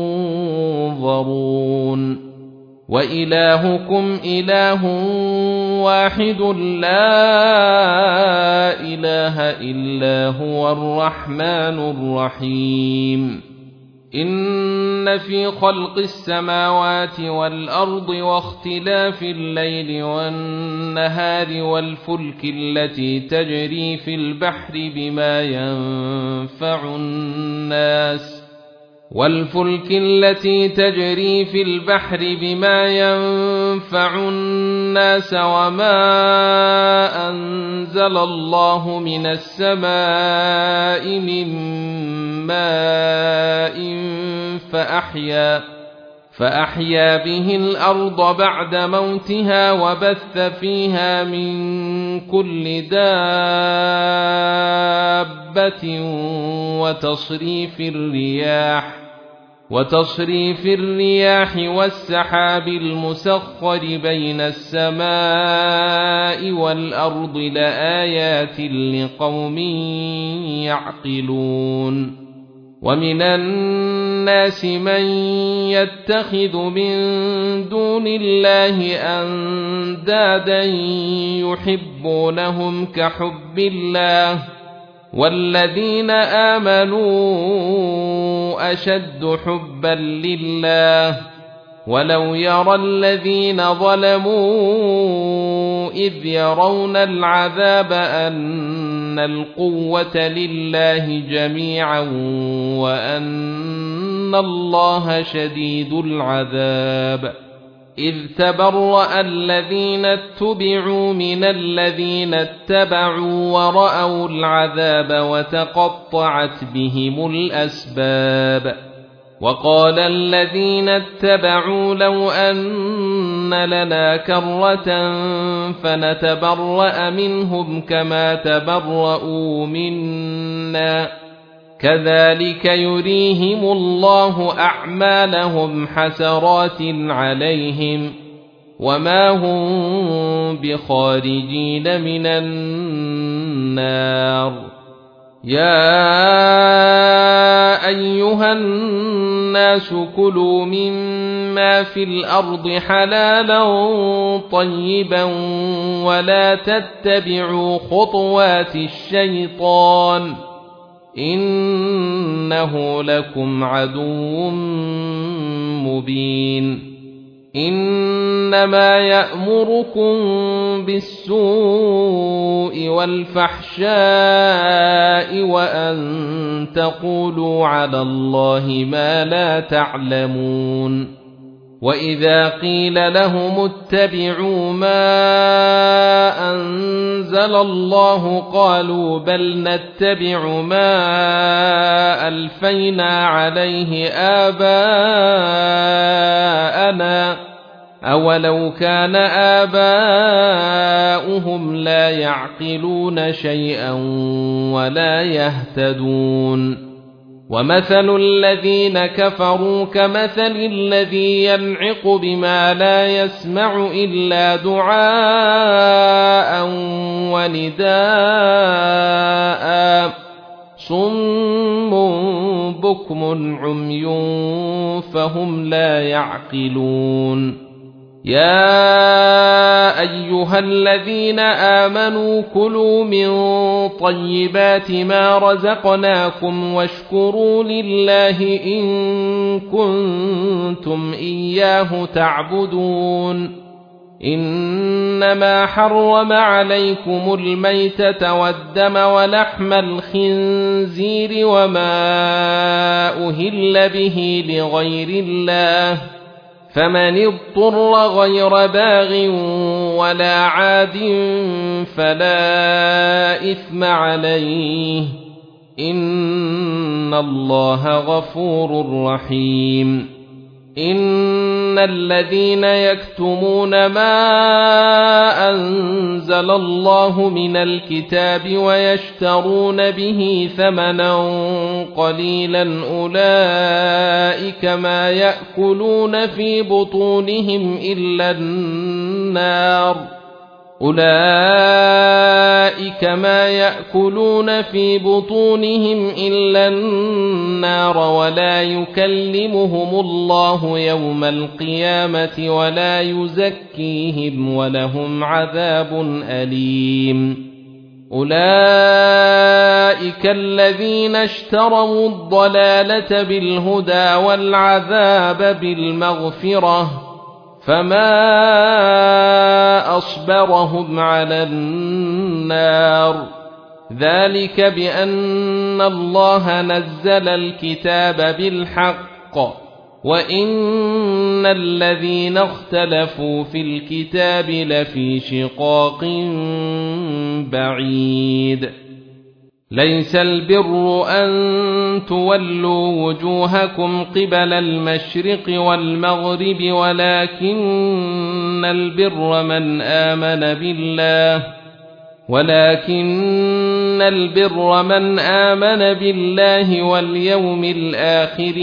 ينظرون وإلهكم إله واحد لا إله إلا هو الرحمن الرحيم إن في خلق السماوات والأرض واختلاف الليل والنهار والفلك التي تجري في البحر بما ينفع الناس والفلك التي تجري في البحر بما ينفع الناس وما أنزل الله من السماء من ماء فأحيا فأحيا به الأرض بعد موتها وبث فيها من كل دابة وتصريف الرياح وتصريف الرياح والسحاب المسخر بين السماء والأرض لآيات لقوم يعقلون ومن الناس من يتخذ من دون الله أندادا يحبونهم كحب الله والذين آمنوا أشد حبا لله ولو يرى الذين ظلموا إذ يرون العذاب أن القوة لله جميعا وأن الله شديد العذاب إذ تبرأ الذين اتبعوا من الذين اتبعوا ورأوا العذاب وتقطعت بهم الأسباب وقال الذين اتبعوا لو أن لنا كرة فنتبرأ منهم كما تبرؤوا منا كذلك يريهم الله أعمالهم حسرات عليهم وما هم بخارجين من النار يا أيها الناس كلوا مما في الأرض حلالا طيبا ولا تتبعوا خطوات الشيطان إنه لكم عدو مبين إنما يأمركم بالسوء والفحشاء وأن تقولوا على الله ما لا تعلمون وإذا قيل لهم اتبعوا ما أنزل الله قالوا بل نتبع ما ألفينا عليه آباءنا أولو كان آباؤهم لا يعقلون شيئا ولا يهتدون ومثل الذين كفروا كمثل الذي ينعق بما لا يسمع إلا دعاء ونداء صم بكم عمي فهم لا يعقلون يا أيها الذين آمنوا كلوا من طيبات ما رزقناكم واشكروا لله إن كنتم إياه تعبدون إنما حرم عليكم الميتة والدم ولحم الخنزير وما أهل به لغير الله فمن اضطر غير باغ ولا عاد فلا إثم عليه إن الله غفور رحيم إن الذين يكتمون ما أنزل الله من الكتاب ويشترون به ثمنا قليلا أولئك ما يأكلون في بطونهم إلا النار أولئك ما يأكلون في بطونهم إلا النار ولا يكلمهم الله يوم القيامة ولا يزكيهم ولهم عذاب أليم أولئك الذين اشتروا الضلالة بالهدى والعذاب بالمغفرة فما أصبرهم على النار ذلك بأن الله نزل الكتاب بالحق وإن الذين اختلفوا في الكتاب لفي شقاق بعيد ليس البر أن تولوا وجوهكم قبل المشرق والمغرب ولكن البر من آمن بالله ولكن البر من آمن بالله واليوم الآخر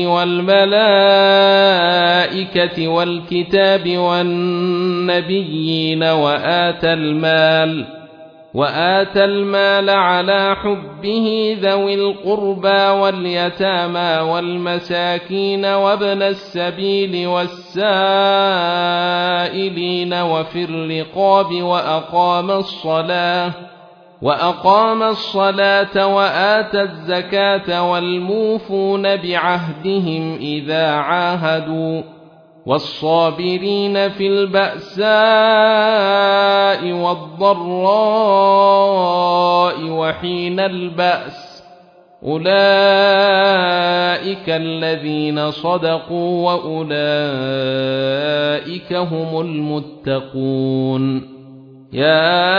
والملائكة والكتاب والنبيين وآتى المال وآتى المال على حبه ذوي القربى واليتامى والمساكين وابن السبيل والسائلين وفي الرقاب وأقام الصلاة وأقام الصلاة وآتى الزكاة والموفون بعهدهم إذا عاهدوا والصابرين في البأساء والضراء وحين البأس أولئك الذين صدقوا وأولئك هم المتقون. يا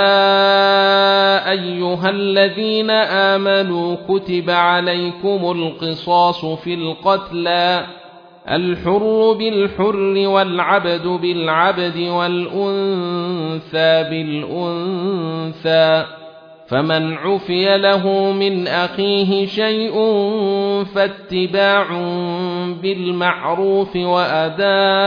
أيها الذين آمنوا كتب عليكم القصاص في القتلى، الحر بالحر والعبد بالعبد والأنثى بالأنثى، فمن عفي له من أخيه شيء فاتباع بالمعروف وأداء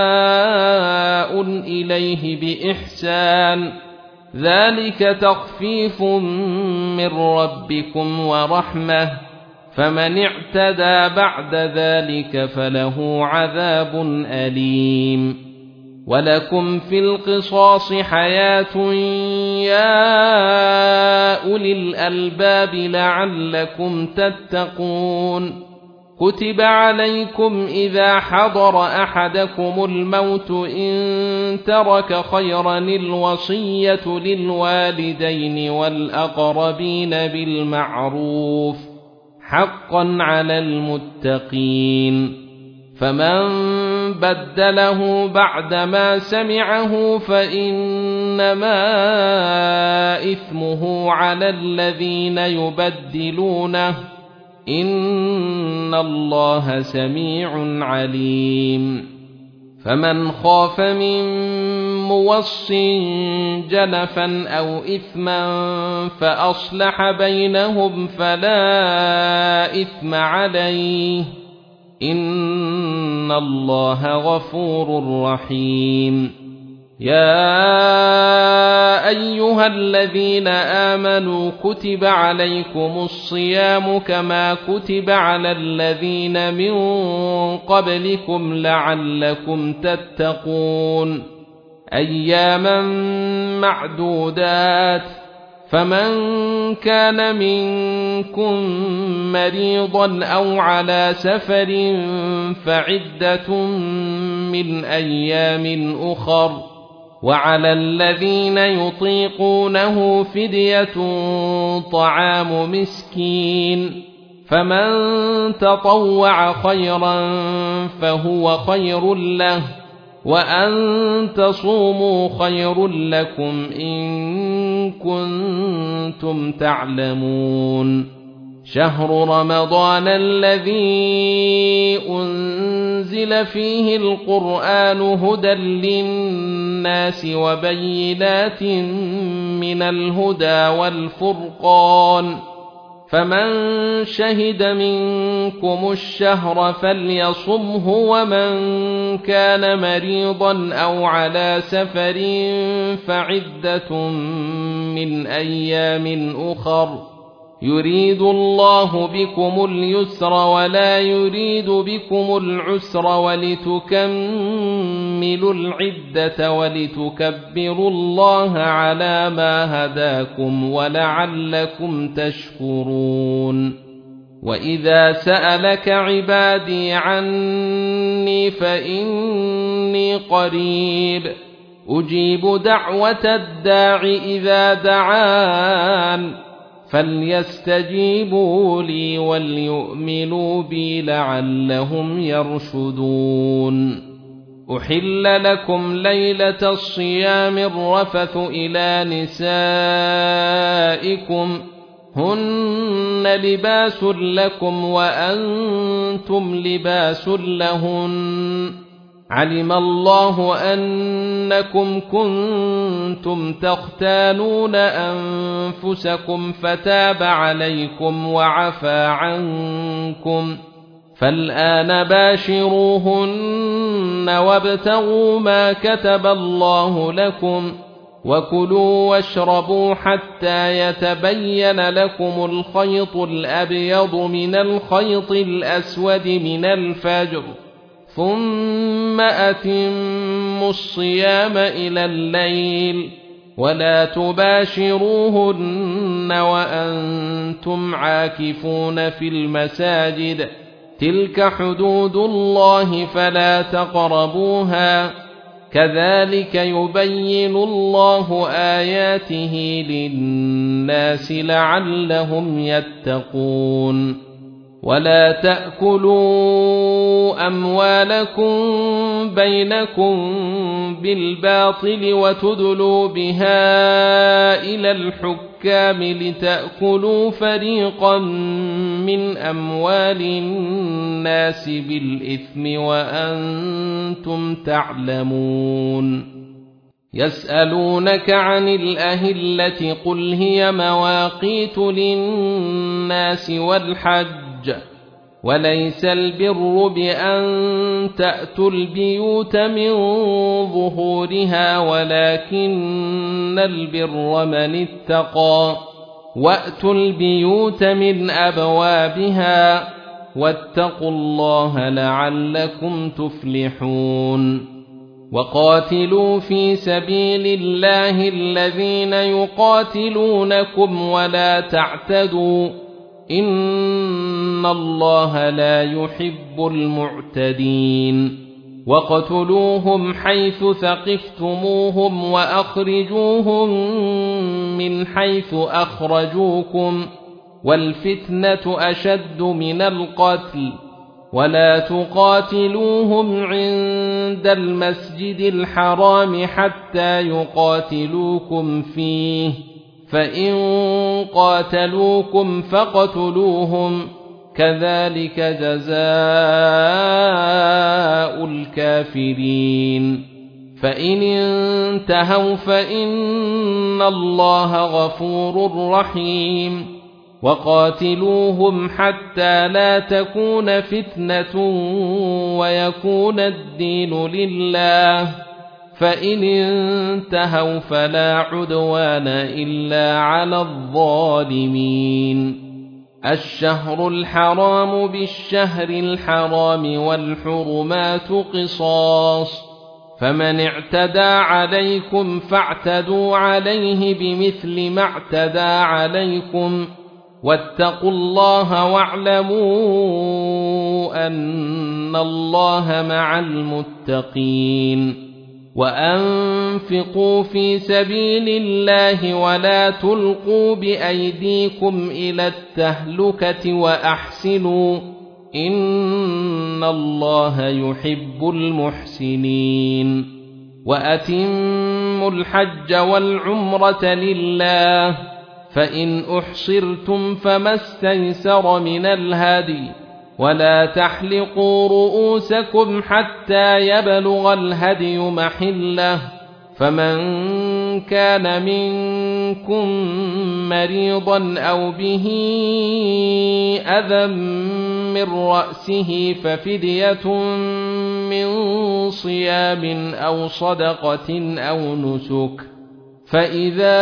إليه بإحسان، ذلك تخفيف من ربكم ورحمة، فمن اعتدى بعد ذلك فله عذاب أليم. ولكم في القصاص حياة يا أولي الألباب لعلكم تتقون. كتب عليكم إذا حضر أحدكم الموت إن ترك خيرا الوصية للوالدين والأقربين بالمعروف حقا على المتقين، فمن بدله بعدما سمعه فإنما إثمه على الذين يبدلونه، إن الله سميع عليم. فمن خاف من موص جنفا أو إثما فأصلح بينهم فلا إثم عليه، إن الله غفور رحيم. يا أيها الذين آمنوا كتب عليكم الصيام كما كتب على الذين من قبلكم لعلكم تتقون، أياما معدودات، فمن كان منكم مريضا أو على سفر فعدة من أيام أخر، وعلى الذين يطيقونه فدية طعام مسكين، فمن تطوع خيرا فهو خير له، وأن تصوموا خير لكم إن كنتم تعلمون. شهر رمضان الذي أنزل فيه القرآن هدى للناس وبينات من الهدى والفرقان، فمن شهد منكم الشهر فليصمه، ومن كان مريضا أو على سفر فعدة من أيام أخر، يريد الله بكم اليسر ولا يريد بكم العسر ولتكملوا العدة ولتكبروا الله على ما هداكم ولعلكم تشكرون. وإذا سألك عبادي عني فإني قريب أجيب دعوة الداع إذا دعان، فليستجيبوا لي وليؤمنوا بي لعلهم يرشدون. أحل لكم ليلة الصيام الرفث إلى نسائكم هن لباس لكم وأنتم لباس لهن، علم الله أنكم كنتم تختانون أنفسكم فتاب عليكم وعفى عنكم، فالآن باشروهن وابتغوا ما كتب الله لكم، وكلوا واشربوا حتى يتبين لكم الخيط الأبيض من الخيط الأسود من الفجر، ثم أتموا الصيام إلى الليل، ولا تباشروهن وأنتم عاكفون في المساجد، تلك حدود الله فلا تقربوها، كذلك يبين الله آياته للناس لعلهم يتقون. ولا تأكلوا أموالكم بينكم بالباطل وتدلوا بها إلى الحكام لتأكلوا فريقا من أموال الناس بالإثم وأنتم تعلمون. يسألونك عن الأهلة قل هي مواقيت للناس والحج وليس البر بأن تأتوا البيوت من ظهورها ولكن البر من اتقى وأتوا البيوت من أبوابها واتقوا الله لعلكم تفلحون. وقاتلوا في سبيل الله الذين يقاتلونكم ولا تعتدوا إن الله لا يحب المعتدين. وقتلوهم حيث ثقفتموهم وأخرجوهم من حيث أخرجوكم والفتنة أشد من القتل ولا تقاتلوهم عند المسجد الحرام حتى يقاتلوكم فيه فإن قاتلوكم فاقتلوهم كذلك جزاء الكافرين. فإن انتهوا فإن الله غفور رحيم. وقاتلوهم حتى لا تكون فتنة ويكون الدين لله فإن انتهوا فلا عدوان إلا على الظالمين. الشهر الحرام بالشهر الحرام والحرمات قصاص فمن اعتدى عليكم فاعتدوا عليه بمثل ما اعتدى عليكم واتقوا الله واعلموا أن الله مع المتقين. وأنفقوا في سبيل الله ولا تلقوا بأيديكم إلى التهلكة وأحسنوا إن الله يحب المحسنين. وأتموا الحج والعمرة لله فإن أحصرتم فما استيسر من الهدي ولا تحلقوا رؤوسكم حتى يبلغ الهدي محله فمن كان منكم مريضا أو به أذى من رأسه ففدية من صيام أو صدقة أو نسك فإذا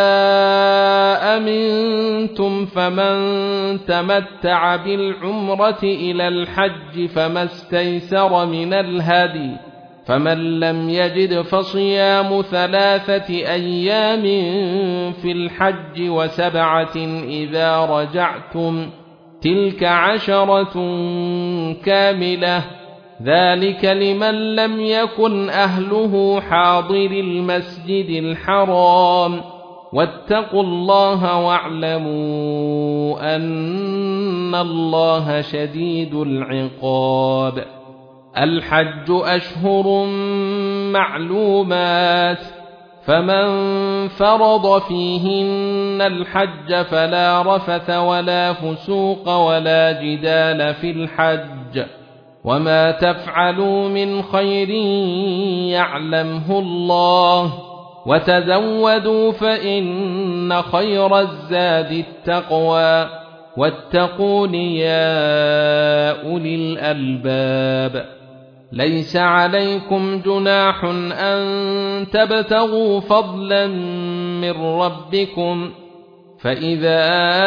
أمنتم فمن تمتع بالعمرة إلى الحج فما استيسر من الهدي فمن لم يجد فصيام ثلاثة أيام في الحج وسبعة إذا رجعتم تلك عشرة كاملة ذلك لمن لم يكن أهله حاضر المسجد الحرام واتقوا الله واعلموا أن الله شديد العقاب. الحج أشهر معلومات فمن فرض فيهن الحج فلا رفث ولا فسوق ولا جدال في الحج وما تفعلوا من خير يعلمه الله وتزودوا فإن خير الزاد التقوى واتقون يا أولي الألباب. ليس عليكم جناح أن تبتغوا فضلا من ربكم فإذا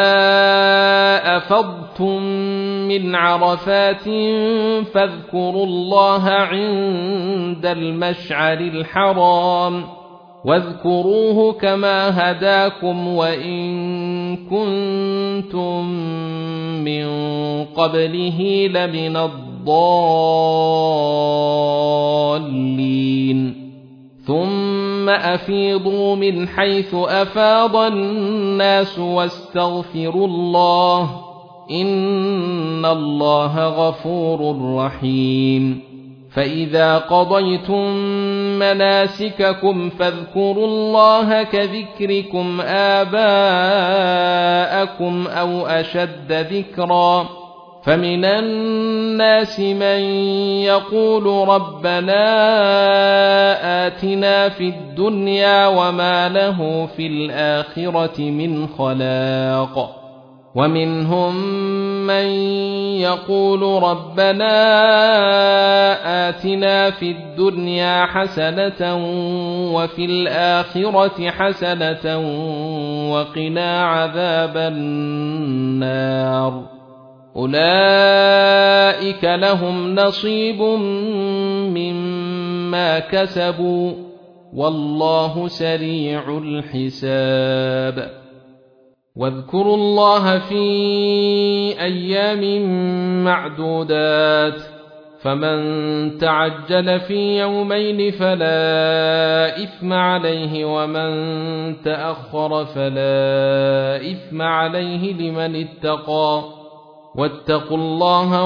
أفضتم من عرفات فاذكروا الله عند المشعر الحرام واذكروه كما هداكم وإن كنتم من قبله لمن الضالين. ثم أفيضوا من حيث أفاض الناس واستغفروا الله إن الله غفور رحيم فإذا قضيتم مناسككم فاذكروا الله كذكركم آباءكم أو أشد ذكرا فمن الناس من يقول ربنا آتنا في الدنيا وما له في الآخرة من خلاق ومنهم من يقول ربنا آتنا في الدنيا حسنة وفي الآخرة حسنة وقنا عذاب النار أولئك لهم نصيب مما كسبوا والله سريع الحساب واذكروا الله في أيام معدودات فمن تعجل في يومين فلا إثم عليه ومن تأخر فلا إثم عليه لمن اتقى واتقوا الله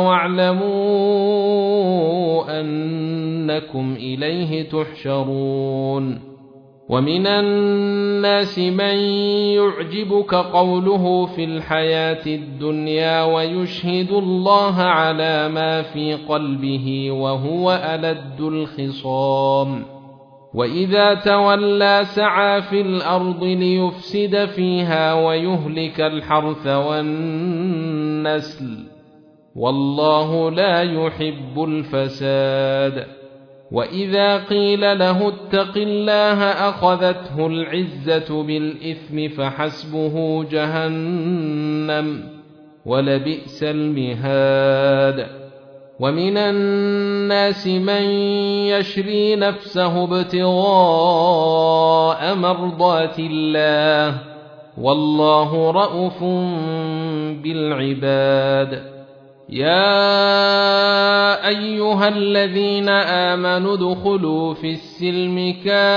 واعلموا أنكم إليه تحشرون ومن الناس من يعجبك قوله في الحياة الدنيا ويشهد الله على ما في قلبه وهو ألد الخصام وإذا تولى سعى في الأرض ليفسد فيها ويهلك الحرث والنسل والله لا يحب الفساد وإذا قيل له اتق الله أخذته العزة بالإثم فحسبه جهنم ولبئس المهاد ومن الناس من يشري نفسه ابتغاء مرضات الله والله رءوف بالعباد يا أيها الذين آمنوا ادخلوا في السلم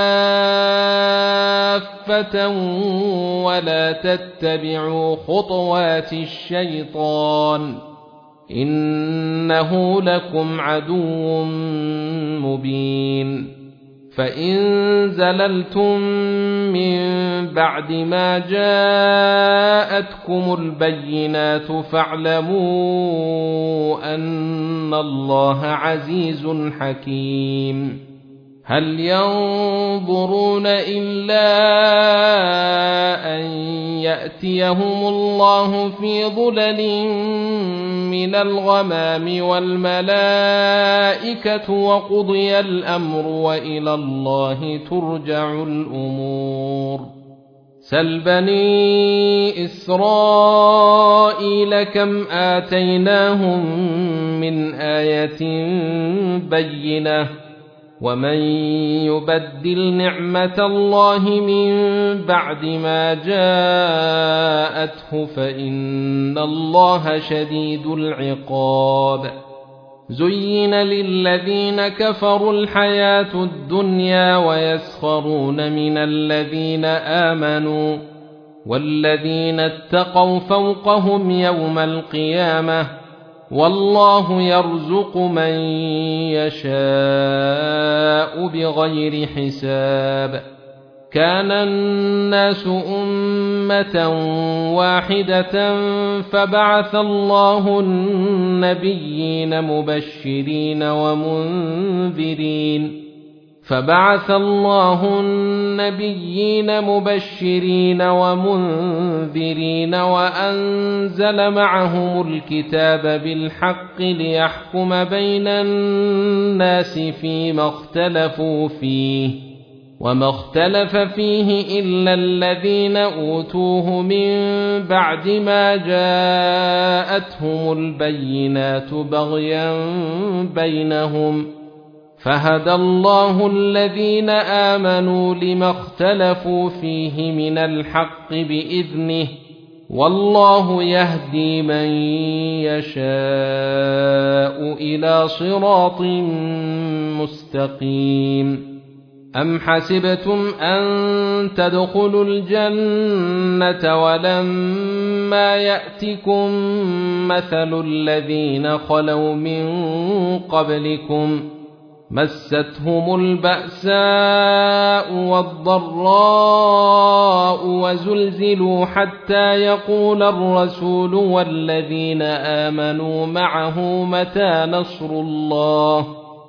كافة ولا تتبعوا خطوات الشيطان إنه لكم عدو مبين فإن زللتم من بعد ما جاءتكم البينات فاعلموا أن الله عزيز حكيم هل ينظرون إلا أن يأتيهم الله في ظلل من الغمام والملائكة وقضي الأمر وإلى الله ترجع الأمور سل بني إسرائيل كم آتيناهم من آية بينة ومن يبدل نعمة الله من بعد ما جاءته فإن الله شديد العقاب زين للذين كفروا الحياة الدنيا ويسخرون من الذين آمنوا والذين اتقوا فوقهم يوم القيامة والله يرزق من يشاء بغير حساب كان الناس أمة واحدة فبعث الله النبيين مبشرين ومنذرين فبعث الله النبيين مبشرين ومنذرين وأنزل معهم الكتاب بالحق ليحكم بين الناس فيما اختلفوا فيه وما اختلف فيه إلا الذين أوتوه من بعد ما جاءتهم البينات بغيا بينهم فهدى الله الذين آمنوا لما اختلفوا فيه من الحق بإذنه والله يهدي من يشاء إلى صراط مستقيم أم حسبتم أن تدخلوا الجنة ولما يأتكم مثل الذين خلوا من قبلكم مستهم البأساء والضراء وزلزلوا حتى يقول الرسول والذين آمنوا معه متى نصر الله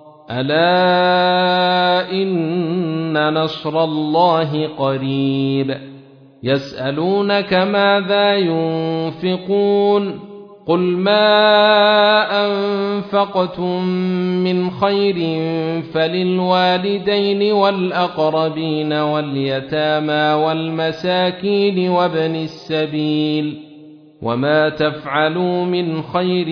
ألا إن نصر الله قريب يسألونك ماذا ينفقون قل ما أنفقتم من خير فللوالدين والأقربين واليتامى والمساكين وابن السبيل وما تفعلوا من خير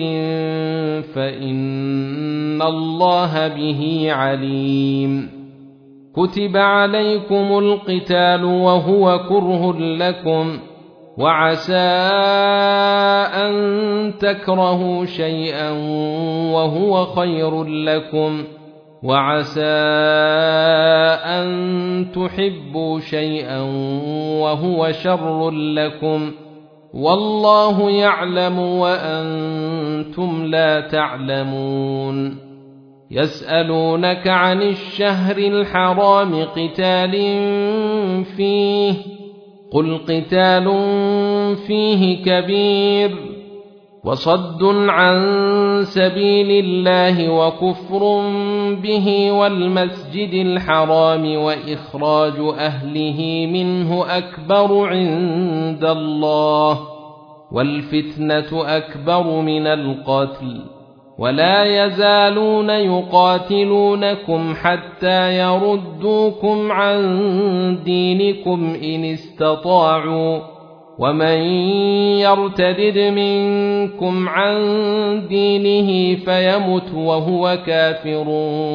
فإن الله به عليم كتب عليكم القتال وهو كره لكم وعسى أن تكرهوا شيئا وهو خير لكم وعسى أن تحبوا شيئا وهو شر لكم والله يعلم وأنتم لا تعلمون يسألونك عن الشهر الحرام قتال فيه قل قتال فيه كبير وصد عن سبيل الله وكفر به والمسجد الحرام وإخراج أهله منه أكبر عند الله والفتنة أكبر من القتل ولا يزالون يقاتلونكم حتى يردوكم عن دينكم إن استطاعوا ومن يرتدد منكم عن دينه فيمت وهو كافر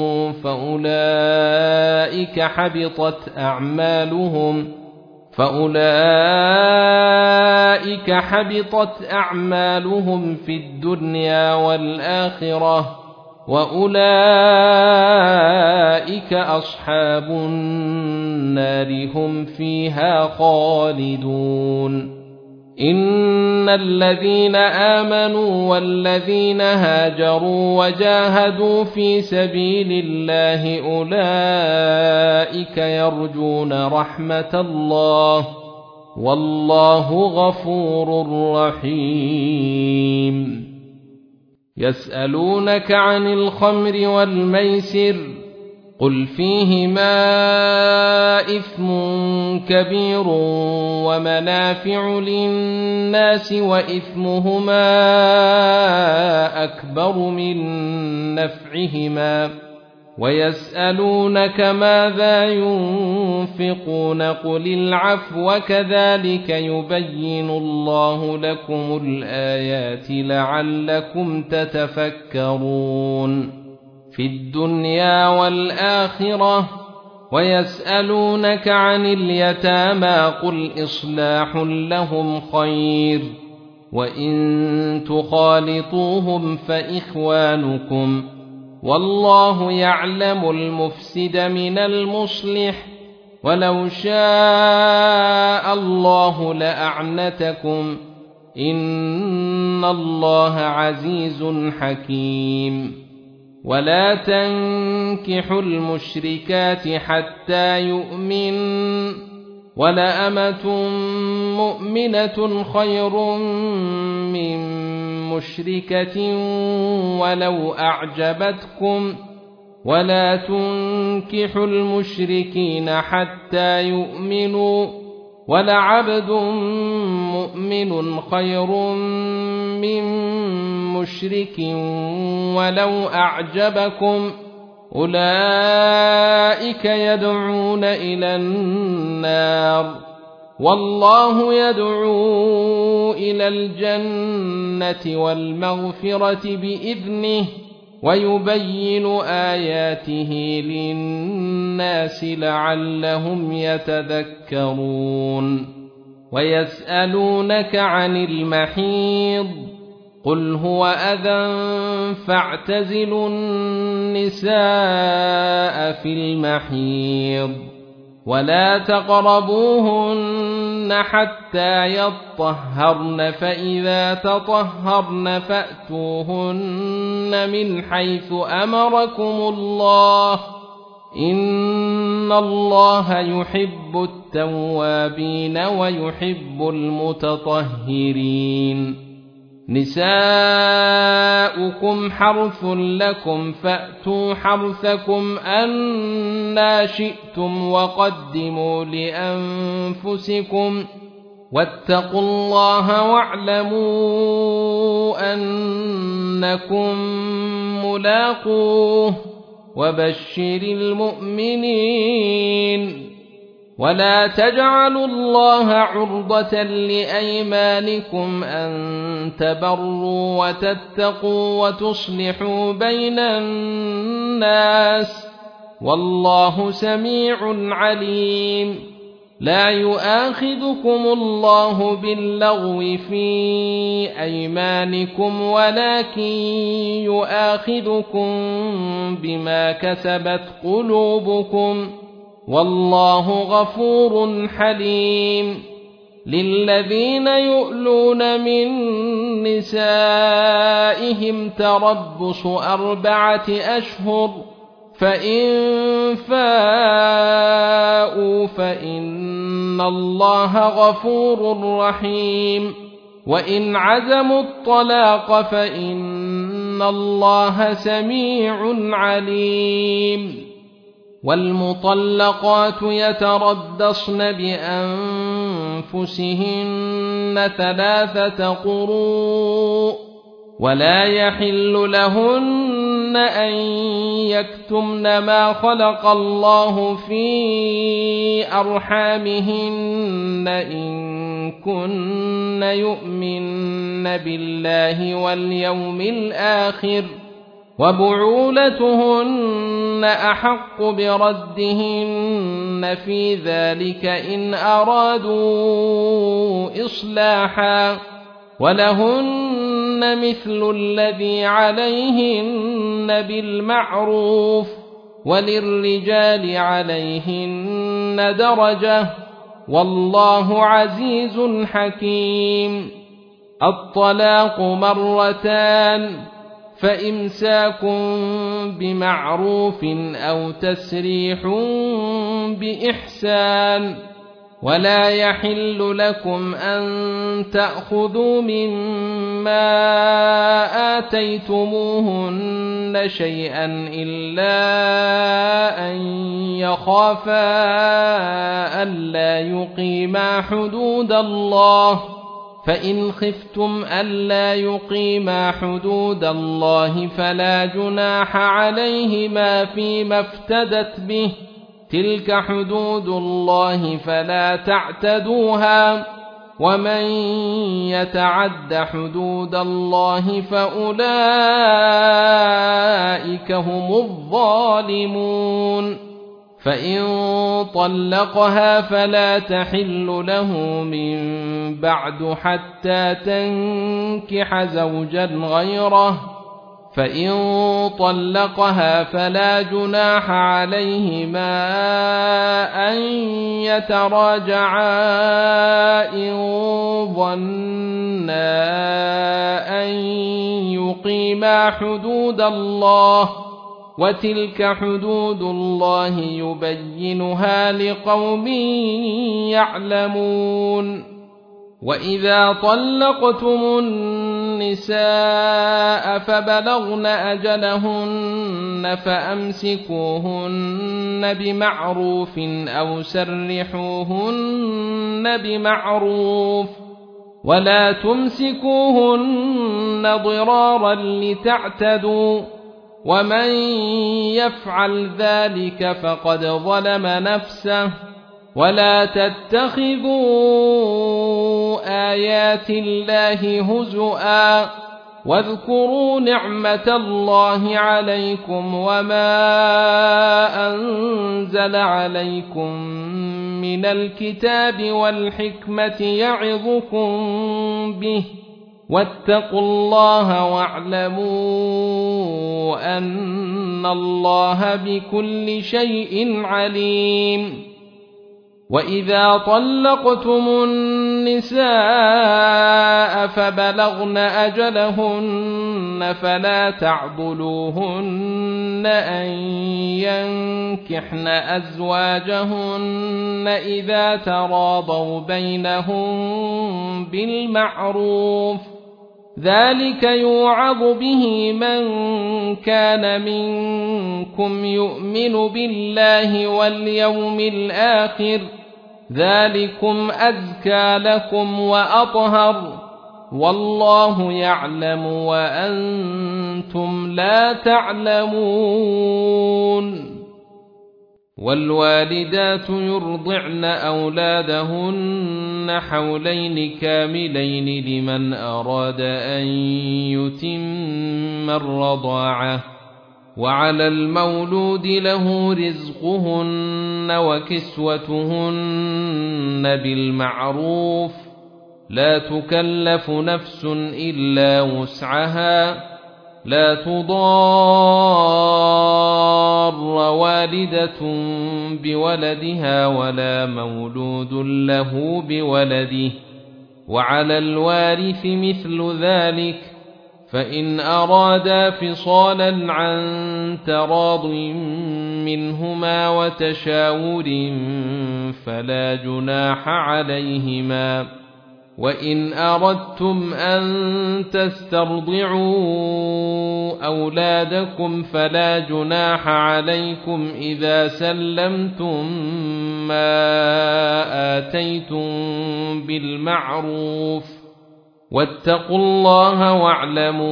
فأولئك حبطت أعمالهم فأولئك حبطت أعمالهم في الدنيا والآخرة وأولئك أصحاب النار هم فيها خالدون إن الذين آمنوا والذين هاجروا وجاهدوا في سبيل الله أولئك يرجون رحمة الله والله غفور رحيم يسألونك عن الخمر والميسر قل فيهما إثم كبير ومنافع للناس وإثمهما أكبر من نفعهما ويسألونك ماذا ينفقون قل العفو كذلك يبين الله لكم الآيات لعلكم تتفكرون في الدنيا والآخرة ويسألونك عن اليتامى قل إصلاح لهم خير وإن تخالطوهم فإخوانكم والله يعلم المفسد من المصلح ولو شاء الله لأعنتكم إن الله عزيز حكيم ولا تنكحوا المشركات حتى يؤمن ولأمة مؤمنة خير من مشركة ولو أعجبتكم ولا تنكحوا المشركين حتى يؤمنوا ولعبد مؤمن خير من مشرك ولو أعجبكم أولئك يدعون إلى النار والله يدعو إلى الجنة والمغفرة بإذنه ويبين آياته للناس لعلهم يتذكرون ويسألونك عن المحيض قل هو أذى فاعتزلوا النساء في المحيض ولا تقربوهن حتى يطهرن فإذا تطهرن فأتوهن من حيث أمركم الله إن الله يحب التوابين ويحب المتطهرين نساؤكم حرث لكم فأتوا حرثكم أنى شئتم وقدموا لأنفسكم واتقوا الله واعلموا أنكم ملاقوه وبشر المؤمنين ولا تجعلوا الله عرضة لأيمانكم أن تبروا وتتقوا وتصلحوا بين الناس والله سميع عليم لا يؤاخذكم الله باللغو في أيمانكم ولكن يؤاخذكم بما كسبت قلوبكم والله غفور حليم للذين يؤلون من نسائهم تربص أربعة أشهر فإن فاءوا فإن الله غفور رحيم وإن عزموا الطلاق فإن الله سميع عليم والمطلقات يتربصن بأنفسهن ثلاثة قروء ولا يحل لهن أن يكتمن ما خلق الله في أرحامهن إن كن يؤمن بالله واليوم الآخر وبعولتهن أحق بردهن في ذلك إن أرادوا إصلاحا ولهن مثل الذي عليهن بالمعروف وللرجال عليهن درجة والله عزيز حكيم الطلاق مرتان فإمساك بمعروف أو تسريح بإحسان ولا يحل لكم أن تأخذوا مما آتيتموهن شيئا إلا أن يخافا ألا يقيما حدود الله فإن خفتم ألا يقيما حدود الله فلا جناح عليهما فيما افتدت به تلك حدود الله فلا تعتدوها ومن يتعد حدود الله فأولئك هم الظالمون فإن طلقها فلا تحل له من بعد حتى تنكح زوجا غيره فإن طلقها فلا جناح عليهما أن يتراجعا إن ظنا أن يقيما حدود الله وتلك حدود الله يبينها لقوم يعلمون وإذا طلقتم النساء فبلغن أجلهن فأمسكوهن بمعروف أو سرحوهن بمعروف ولا تمسكوهن ضرارا لتعتدوا ومن يفعل ذلك فقد ظلم نفسه ولا تتخذوا آيات الله هزؤا واذكروا نعمة الله عليكم وما أنزل عليكم من الكتاب والحكمة يعظكم به واتقوا الله واعلموا أن إن الله بكل شيء عليم. وإذا طلقتم النساء فبلغن أجلهن فلا تعضلوهن أن ينكحن أزواجهن إذا تراضوا بينهم بالمعروف، ذلك يوعظ به من كان منكم يؤمن بالله واليوم الآخر، ذلكم أزكى لكم وأطهر، والله يعلم وأنتم لا تعلمون. والوالدات يرضعن أولادهن حولين كاملين لمن أراد أن يتم الرضاعة، وعلى المولود له رزقهن وكسوتهن بالمعروف، لا تكلف نفس إلا وسعها، لا تضار والدة بولدها ولا مولود له بولده، وعلى الوارث مثل ذلك، فإن أرادا فصالا عن تراض منهما وتشاور فلا جناح عليهما. وإن أردتم أن تسترضعوا أولادكم فلا جناح عليكم إذا سلمتم ما آتيتم بالمعروف، واتقوا الله واعلموا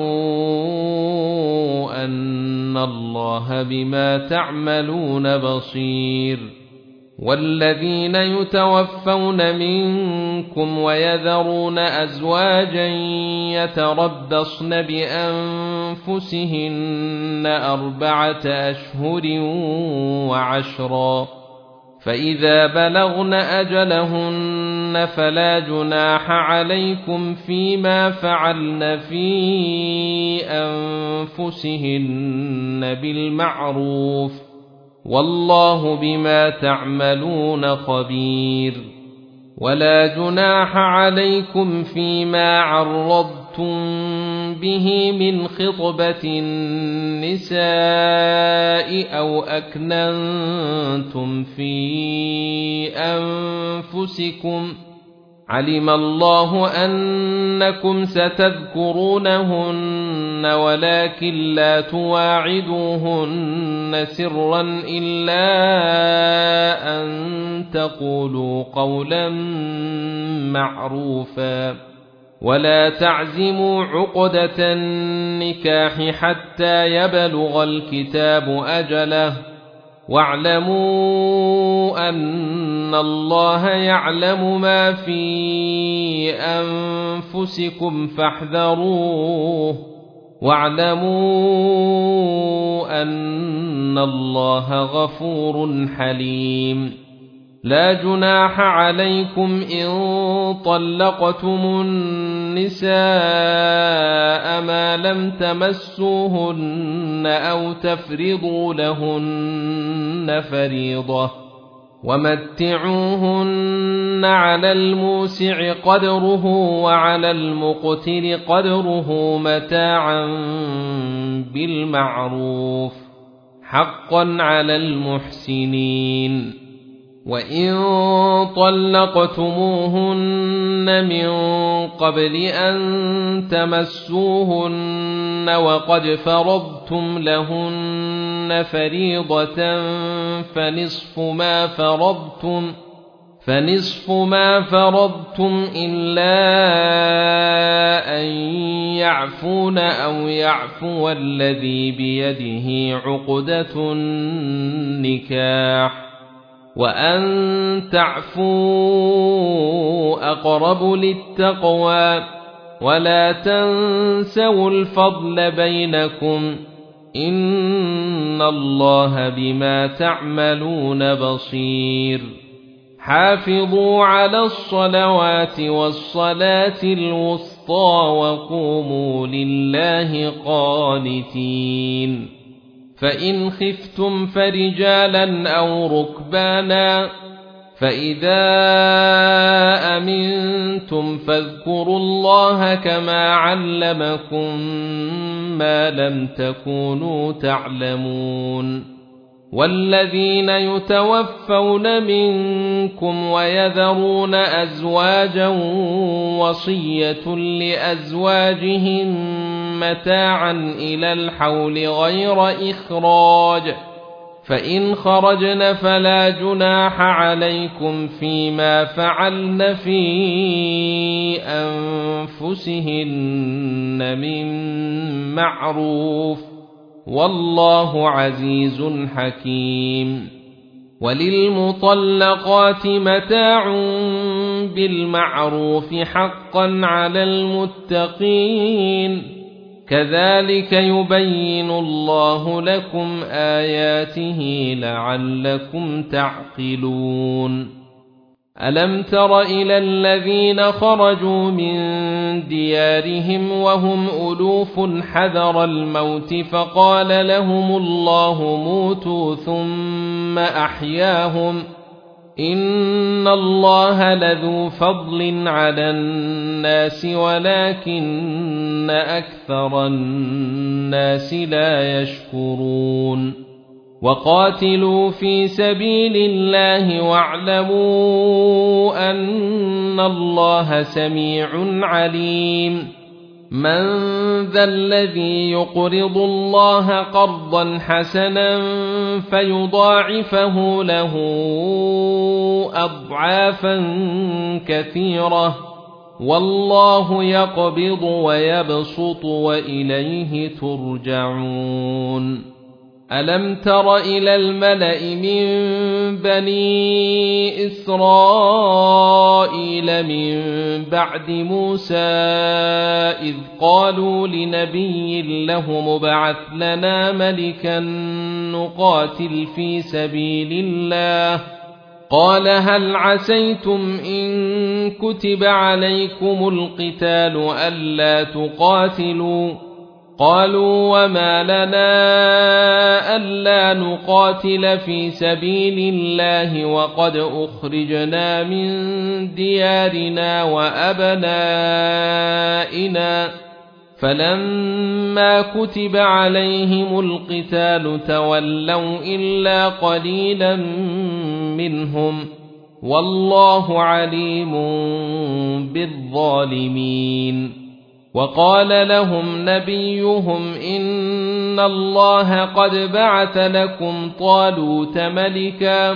أن الله بما تعملون بصير. والذين يتوفون منكم ويذرون أزواجا يتربصن بأنفسهن أربعة أشهر وعشرا، فإذا بلغن أجلهن فلا جناح عليكم فيما فعلن في أنفسهن بالمعروف، والله بما تعملون خبير. ولا جناح عليكم فيما عرضتم به من خطبة النساء أو أكننتم في أنفسكم، علم الله أنكم ستذكرونهن ولكن لا تواعدوهن سرا إلا أن تقولوا قولا معروفا، ولا تعزموا عقدة النكاح حتى يبلغ الكتاب أجله، واعلموا أن الله يعلم ما في أنفسكم فاحذروه، واعلموا أن الله غفور حليم. لا جناح عليكم إن طلقتم النساء ما لم تمسوهن أو تفرضوا لهن فريضة، ومتعوهن على الموسع قدره وعلى المقتر قدره متاعا بالمعروف، حقا على المحسنين. وإن طلقتموهن من قبل أن تمسوهن وقد فرضتم لهن فريضة فنصف ما فرضتم فنصف ما فرضتم إلا أن يعفون أو يعفو الذي بيده عقدة النكاح، وأن تعفوا أقرب للتقوى، ولا تنسوا الفضل بينكم، إن الله بما تعملون بصير. حافظوا على الصلوات والصلاة الوسطى وقوموا لله قانتين. فإن خفتم فرجالا أو ركبانا فإذا أمنتم فاذكروا الله كما علمكم ما لم تكونوا تعلمون والذين يتوفون منكم ويذرون أزواجا وصية لأزواجهم متاعا إلى الحول غير إخراج فإن خرجن فلا جناح عليكم فيما فعلن في أنفسهن من معروف والله عزيز حكيم وللمطلقات متاع بالمعروف حقا على المتقين كذلك يبين الله لكم آياته لعلكم تعقلون ألم تر إلى الذين خرجوا من ديارهم وهم ألوف حذر الموت فقال لهم الله موتوا ثم أحياهم إن الله لذو فضل على الناس ولكن أكثر الناس لا يشكرون وقاتلوا في سبيل الله واعلموا أن الله سميع عليم من ذا الذي يقرض الله قرضا حسنا فيضاعفه له أضعافا كثيرة والله يقبض ويبسط وإليه ترجعون ألم تر إلى الملأ من بني إسرائيل من بعد موسى إذ قالوا لنبي له مبعث لنا ملكا نقاتل في سبيل الله قال هل عسيتم إن كتب عليكم القتال ألا تقاتلوا قالوا وما لنا ألا نقاتل في سبيل الله وقد أخرجنا من ديارنا وأبنائنا فلما كتب عليهم القتال تولوا إلا قليلا منهم والله عليم بالظالمين وقال لهم نبيهم إن الله قد بعث لكم طالوت ملكا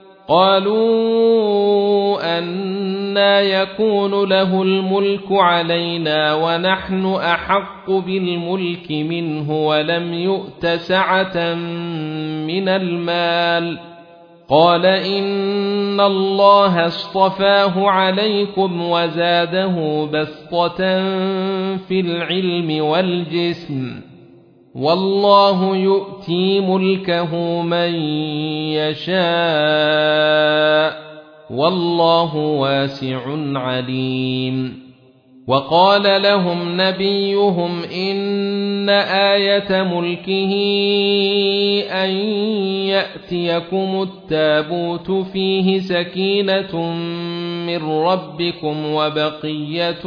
قالوا أنى يكون له الملك علينا ونحن أحق بالملك منه ولم يؤت سعة من المال قال إن الله اصطفاه عليكم وزاده بسطة في العلم والجسم والله يؤتي ملكه من يشاء والله واسع عليم وقال لهم نبيهم إن آية ملكه أن يأتيكم التابوت فيه سكينة من ربكم وبقية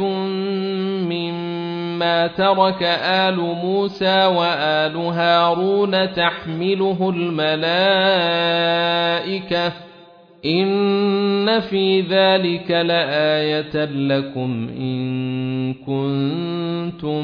مما ترك آل موسى وآل هارون تحمله الملائكة إن في ذلك لآية لكم إن كنتم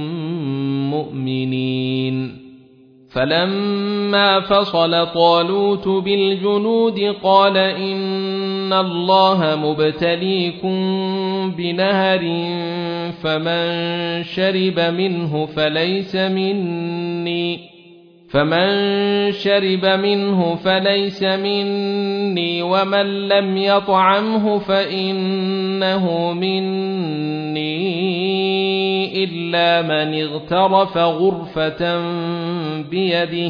مؤمنين فلما فصل طالوت بالجنود قال إن الله مبتليكم بنهر فمن شرب منه فليس مني فمن شرب منه فليس مني ومن لم يطعمه فإنه مني إلا من اغترف غرفة بيده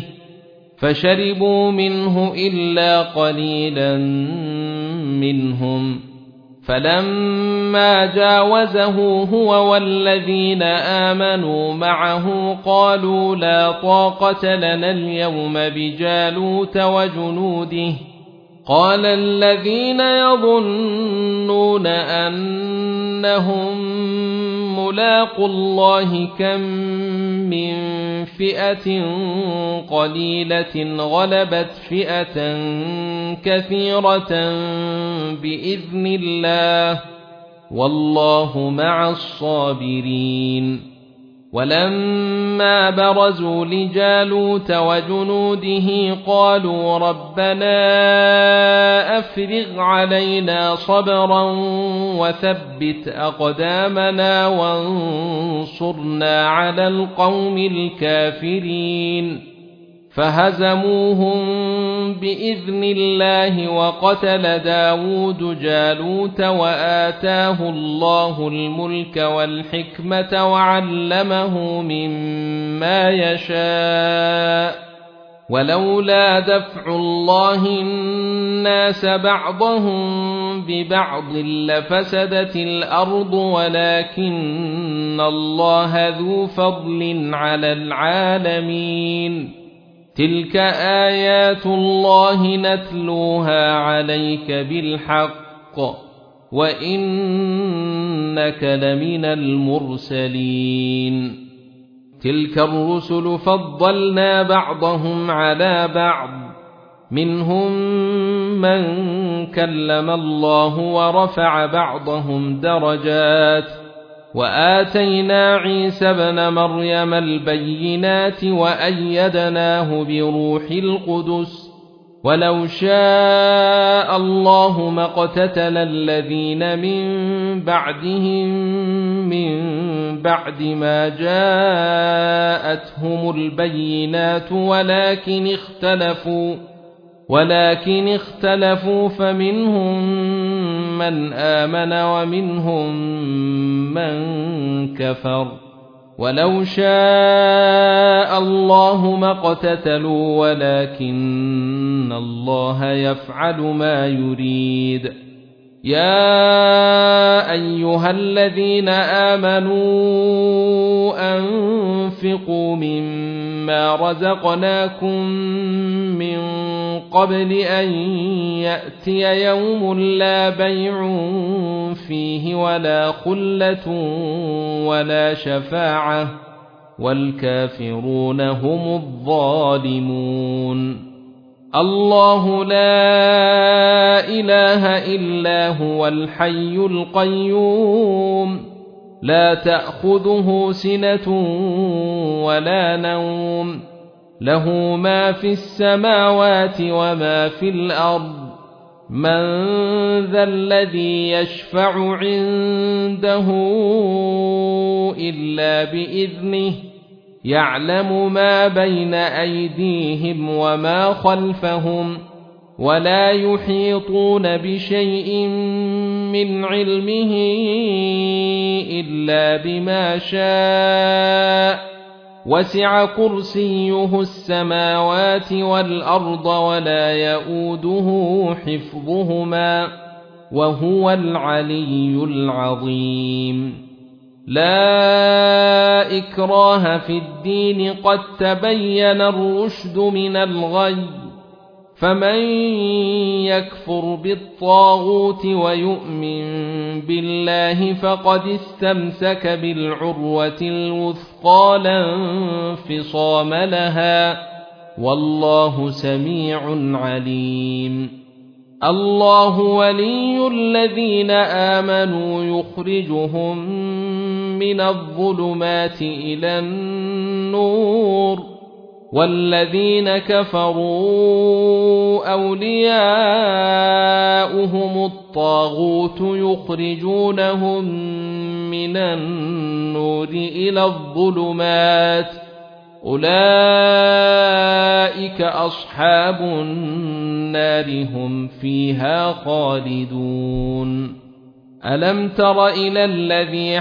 فشربوا منه إلا قليلا منهم فلما جاوزه هو والذين آمنوا معه قالوا لا طاقة لنا اليوم بجالوت وجنوده قال الذين يظنون أنهم ملاقو الله كم من فئة قليلة غلبت فئة كثيرة بإذن الله والله مع الصابرين. ولما برزوا لجالوت وجنوده قالوا ربنا أفرغ علينا صبرا وثبت أقدامنا وانصرنا على القوم الكافرين فهزموهم بإذن الله وقتل داود جالوت وآتاه الله الملك والحكمة وعلمه مما يشاء ولولا دفع الله الناس بعضهم ببعض لفسدت الأرض ولكن الله ذو فضل على العالمين. تلك آيات الله نتلوها عليك بالحق وإنك لمن المرسلين. تلك الرسل فضلنا بعضهم على بعض منهم من كلم الله ورفع بعضهم درجات وآتينا عيسى ابن مريم البينات وأيدناه بروح القدس ولو شاء الله ما اقتتل الذين من بعدهم من بعد ما جاءتهم البينات ولكن اختلفوا ولكن اختلفوا فمنهم من آمن ومنهم من كفر ولو شاء الله ما اقتتلوا ولكن الله يفعل ما يريد. يا أيها الذين آمنوا أنفقوا مما رزقناكم من قبل أن يأتي يوم لا بيع فيه ولا خلة ولا شفاعة والكافرون هم الظالمون. الله لا إله إلا هو الحي القيوم لا تأخذه سنة ولا نوم له ما في السماوات وما في الأرض من ذا الذي يشفع عنده إلا بإذنه يعلم ما بين أيديهم وما خلفهم ولا يحيطون بشيء من علمه إلا بما شاء وسع كرسيه السماوات والأرض ولا يئوده حفظهما وهو العلي العظيم. لا إكراه في الدين قد تبين الرشد من الغي فمن يكفر بالطاغوت ويؤمن بالله فقد استمسك بالعروة الوثقى لا انفصام لها والله سميع عليم. الله ولي الذين آمنوا يخرجهم من الظلمات إلى النور والذين كفروا أولياؤهم الطاغوت يخرجونهم من النور إلى الظلمات أولئك أصحاب النار هم فيها خالدون. ألم تر إلى الذي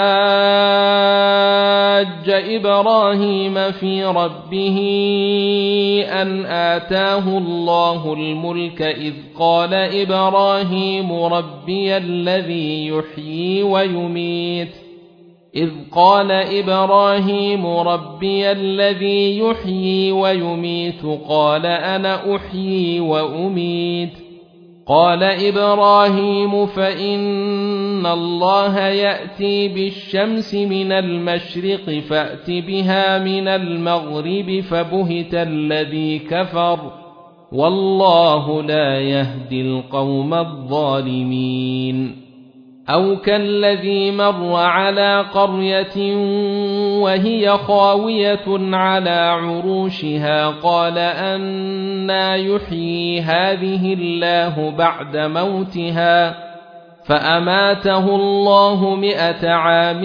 حاج إبراهيم في ربه أن آتاه الله الملك إذ قال إبراهيم ربي الذي يحيي ويميت إذ قال إبراهيم ربي الذي يحيي ويميت قال أنا أحيي وأميت قال إبراهيم فإن الله يأتي بالشمس من المشرق فأت بها من المغرب فبهت الذي كفر والله لا يهدي القوم الظالمين أو كالذي مر على قرية وهي خاوية على عروشها قال أنى يحيي هذه الله بعد موتها فأماته الله مئة عام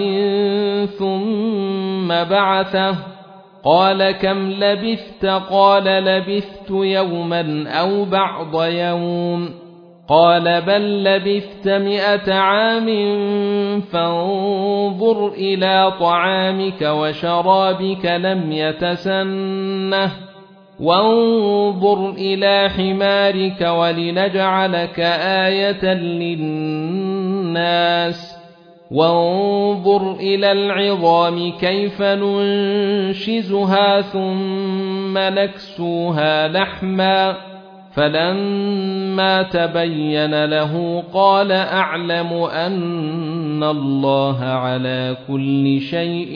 ثم بعثه قال كم لبثت قال لبثت يوما أو بعض يوم قال بل لبثت مئة عام فانظر إلى طعامك وشرابك لم يتسنه وانظر إلى حمارك ولنجعلك آية للناس وانظر إلى العظام كيف ننشزها ثم نكسوها لحما فلما تبين له قال أعلم أن الله على كل شيء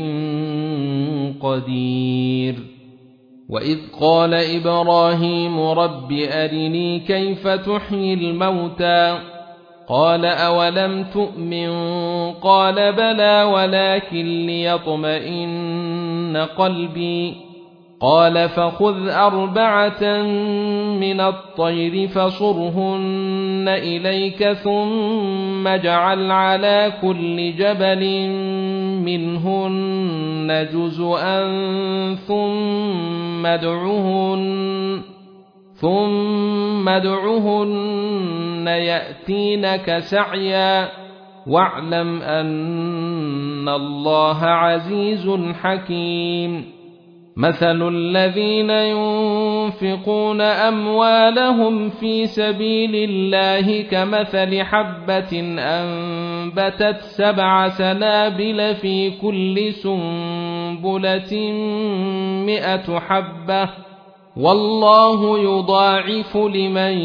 قدير وإذ قال إبراهيم رب أرني كيف تحيي الموتى قال أولم تؤمن قال بلى ولكن ليطمئن قلبي قال فخذ أربعة من الطير فصرهن إليك ثم اجعل على كل جبل منهن جزءا ثم ادعهن ثم ادعهن يأتينك سعيا واعلم أن الله عزيز حكيم مثل الذين ينفقون أموالهم في سبيل الله كمثل حبة أنبتت سبع سنابل في كل سنبلة مئة حبة والله يضاعف لمن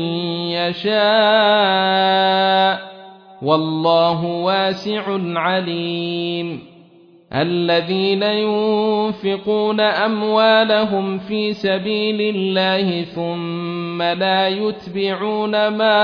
يشاء والله واسع عليم الذين ينفقون أموالهم في سبيل الله ثم لا يتبعون ما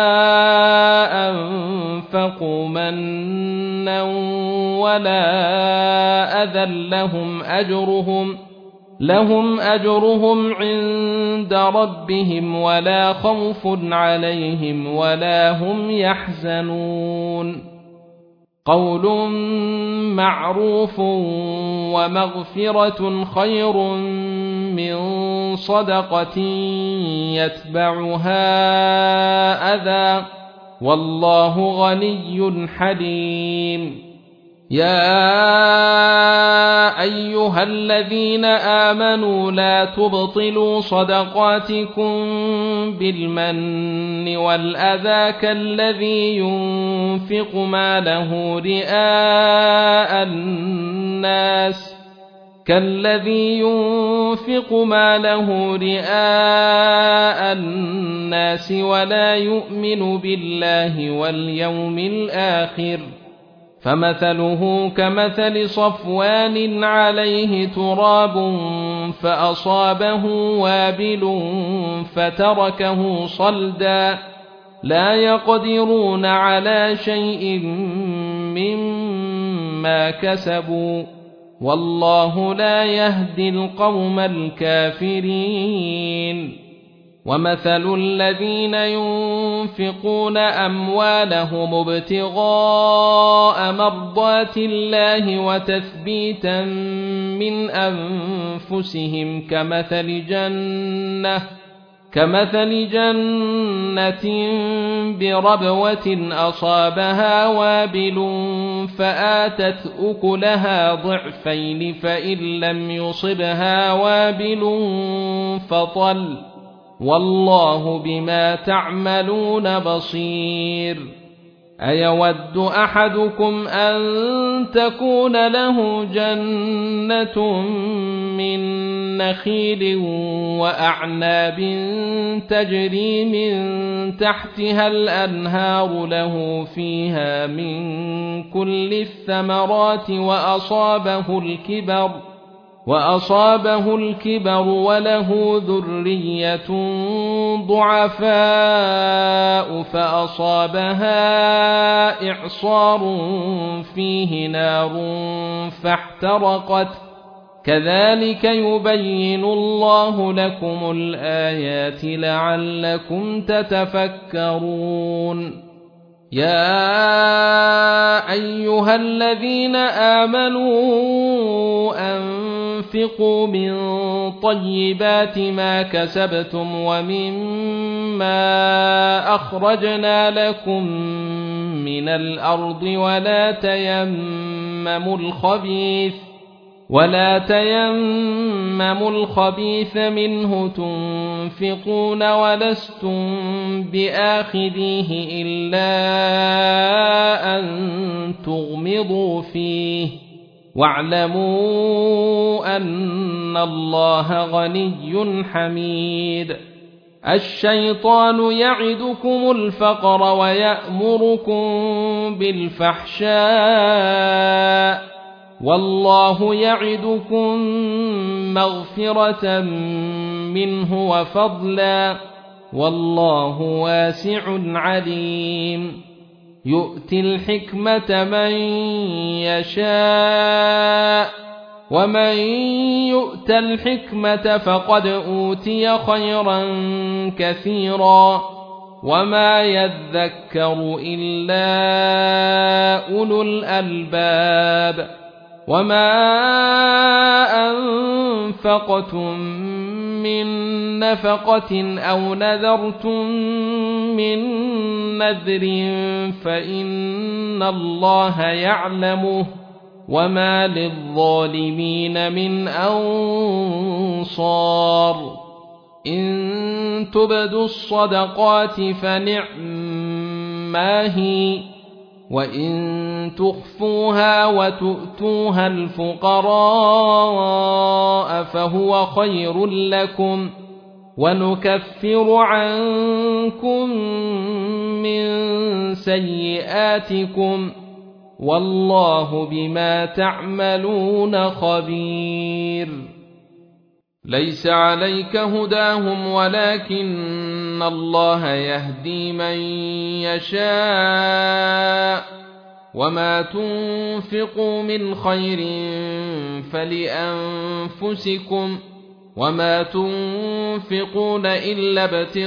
أنفقوا منا ولا أذى لهم أجرهم لهم أجرهم عند ربهم ولا خوف عليهم ولا هم يحزنون قول معروف ومغفرة خير من صدقة يتبعها أذى والله غني حليم يا أيها الذين آمنوا لا تبطلوا صدقاتكم بالمن والأذى كالذي ينفق ماله رئاء الناس كالذي ينفق ماله رئاء الناس ولا يؤمن بالله واليوم الآخر فمثله كمثل صفوان عليه تراب فأصابه وابل فتركه صلدا لا يقدرون على شيء مما كسبوا والله لا يهدي القوم الكافرين ومثل الذين ينفقون أموالهم ابتغاء مرضات الله وتثبيتا من أنفسهم كمثل جنة كمثل جنة بربوة أصابها وابل فآتت أكلها ضعفين فإن لم يصبها وابل فطل والله بما تعملون بصير أيود أحدكم أن تكون له جنة من نخيل وأعناب تجري من تحتها الأنهار له فيها من كل الثمرات وأصابه الكبر وأصابه الكبر وله ذرية ضعفاء فأصابها إعصار فيه نار فاحترقت كذلك يبين الله لكم الآيات لعلكم تتفكرون يا أيها الذين آمنوا أنفقوا من طيبات ما كسبتم ومما أخرجنا لكم من الأرض ولا تيمموا الخبيث ولا تيمموا الخبيث منه تنفقون ولستم بآخذيه إلا أن تغمضوا فيه واعلموا أن الله غني حميد الشيطان يعدكم الفقر ويأمركم بالفحشاء والله يعدكم مغفرة منه وفضلا والله واسع عليم يؤتي الحكمة من يشاء ومن يؤت الحكمة فقد أوتي خيرا كثيرا وما يذكر إلا أولو الألباب وما أنفقتم من نفقة أو نذرتم من نذر فإن الله يعلمه وما للظالمين من أنصار إن تبدوا الصدقات فنعما هي وإن تخفوها وتؤتوها الفقراء فهو خير لكم ونكفر عنكم من سيئاتكم والله بما تعملون خبير ليس عليك هداهم ولكن الله يهدي من يشاء وما تنفقوا من خير فلأنفسكم وما تنفقون إلا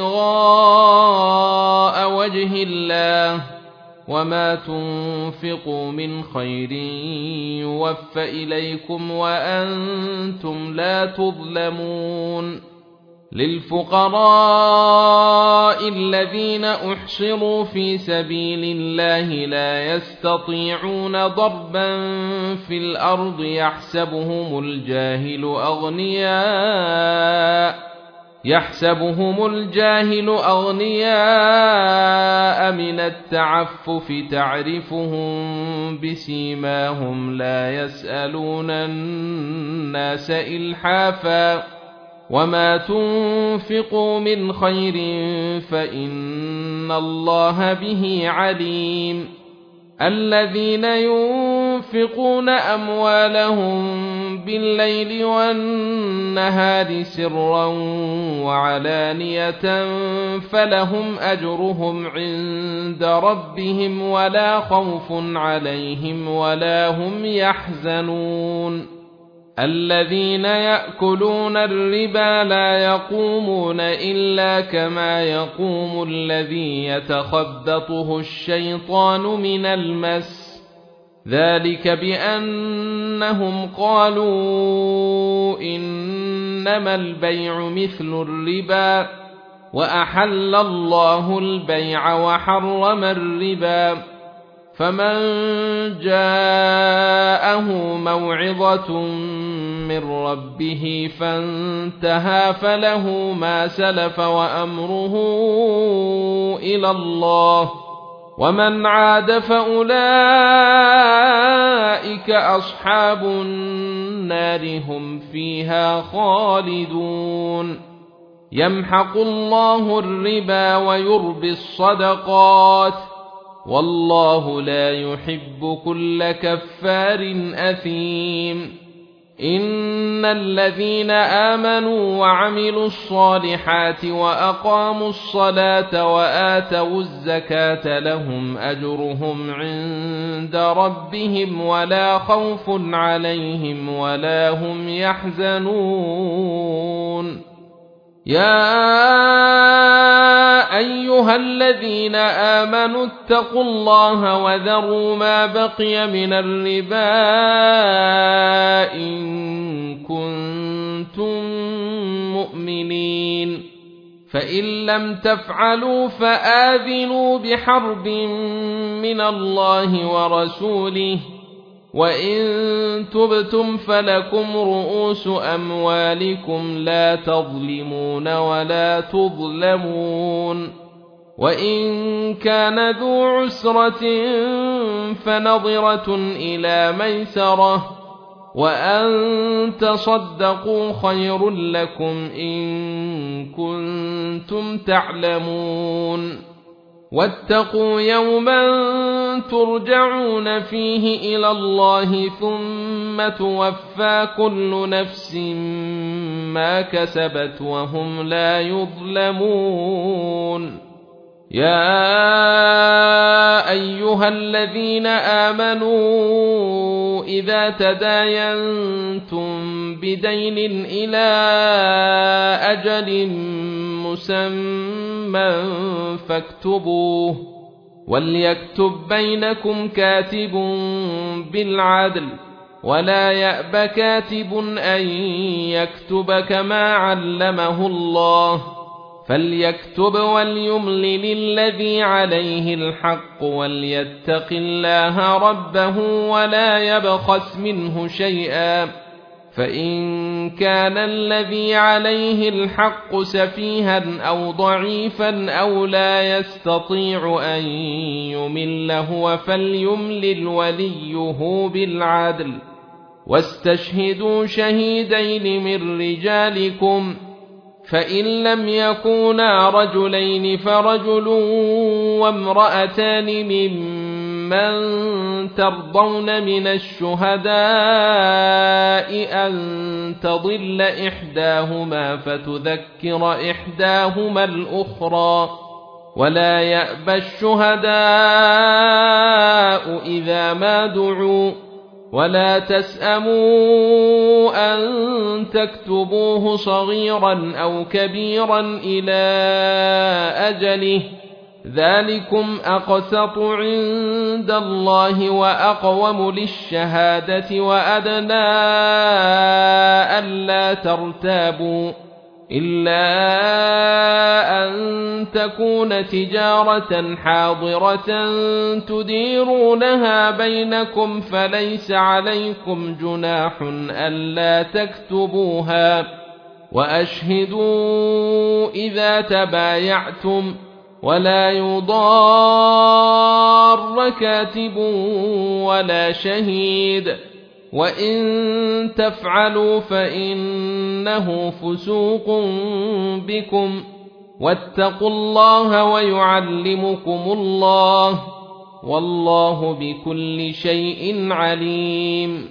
ابتغاء وجه الله وما تنفقوا من خير يوف إليكم وأنتم لا تظلمون للفقراء الذين أحصروا في سبيل الله لا يستطيعون ضربا في الأرض يحسبهم الجاهل أغنياء يحسبهم الجاهل أغنياء من التعفف تعرفهم بسيماهم لا يسألون الناس إلحافا وما تنفقوا من خير فإن الله به عليم الذين ينفقون أموالهم بالليل والنهار سرا وعلانية فلهم أجرهم عند ربهم ولا خوف عليهم ولا هم يحزنون الذين يأكلون الربا لا يقومون إلا كما يقوم الذي يتخبطه الشيطان من المس ذلك بأنهم قالوا إنما البيع مثل الربا وأحل الله البيع وحرم الربا فمن جاءه موعظة من ربه فانتهى فله ما سلف وأمره إلى الله ومن عاد فأولئك أصحاب النار هم فيها خالدون يمحق الله الربا ويربي الصدقات والله لا يحب كل كفار أثيم إن الذين آمنوا وعملوا الصالحات وأقاموا الصلاة وآتوا الزكاة لهم أجرهم عند ربهم ولا خوف عليهم ولا هم يحزنون يا أيها الذين آمنوا اتقوا الله وذروا ما بقي من الربا إن كنتم مؤمنين فإن لم تفعلوا فآذنوا بحرب من الله ورسوله وإن تبتم فلكم رؤوس أموالكم لا تظلمون ولا تظلمون وإن كان ذو عسرة فنظرة إلى ميسرة وأن تصدقوا خير لكم إن كنتم تعلمون واتقوا يوما ترجعون فيه إلى الله ثم توفى كل نفس ما كسبت وهم لا يظلمون يا أيها الذين آمنوا إذا تداينتم بدين إلى أجل مسمى فاكتبوه وليكتب بينكم كاتب بالعدل ولا يأب كاتب أن يكتب كما علمه الله فليكتب وليملل الذي عليه الحق وليتق الله ربه ولا يبخس منه شيئا فإن كان الذي عليه الحق سفيها أو ضعيفا أو لا يستطيع أن يمل هو فليملل وليه بالعدل واستشهدوا شهيدين من رجالكم فإن لم يكونا رجلين فرجل وامرأتان ممن ترضون من الشهداء أن تضل إحداهما فتذكر إحداهما الأخرى ولا يأبى الشهداء إذا ما دعوا ولا تسأموا أن تكتبوه صغيرا أو كبيرا إلى أجله ذلكم أقسط عند الله وأقوم للشهادة وأدنى ألا ترتابوا إلا أن تكون تجارة حاضرة تديرونها بينكم فليس عليكم جناح ألا تكتبوها وأشهدوا إذا تبايعتم ولا يضار كاتب ولا شهيد وإن تفعلوا فإنه فسوق بكم واتقوا الله ويعلمكم الله والله بكل شيء عليم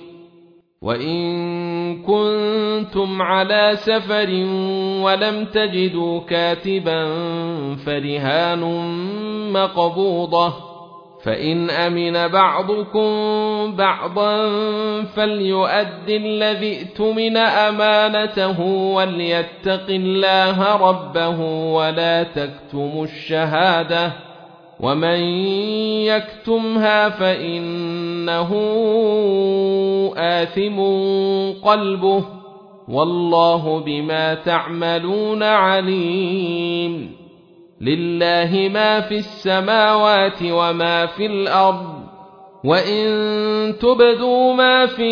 وإن كنتم على سفر ولم تجدوا كاتبا فرهان مقبوضة فإن أمن بعضكم بعضا فليؤد الذي ائتمن أمانته وليتق الله ربه ولا تكتموا الشهادة ومن يكتمها فإنه آثم قلبه والله بما تعملون عليم لله ما في السماوات وما في الأرض وإن تبدوا ما في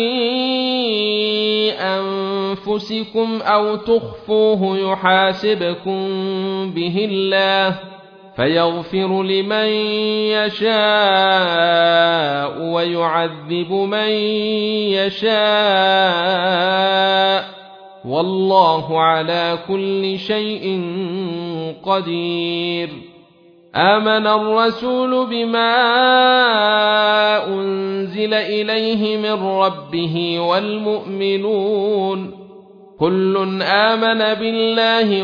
أنفسكم أو تخفوه يحاسبكم به الله فيغفر لمن يشاء ويعذب من يشاء والله على كل شيء قدير آمن الرسول بما أنزل إليه من ربه والمؤمنون كل آمن بالله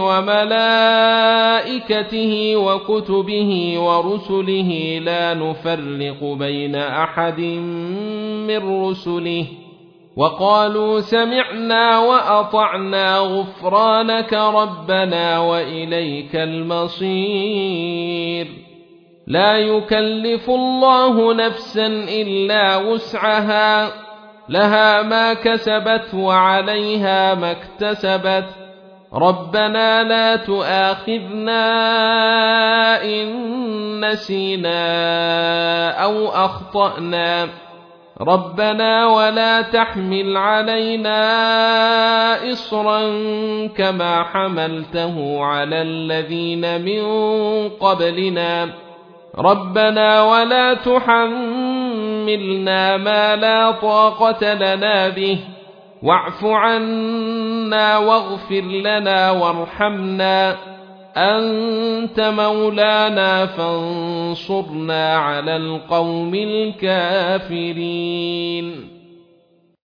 وملائكته وكتبه ورسله لا نفرق بين أحد من رسله وقالوا سمعنا وأطعنا غفرانك ربنا وإليك المصير لا يكلف الله نفسا إلا وسعها لها ما كسبت وعليها ما اكتسبت ربنا لا تؤاخذنا إن نسينا أو أخطأنا ربنا ولا تحمل علينا إصرا كما حملته على الذين من قبلنا ربنا ولا تحملنا ما لا طاقة لنا به واعف عنا واغفر لنا وارحمنا أنت مولانا فانصرنا على القوم الكافرين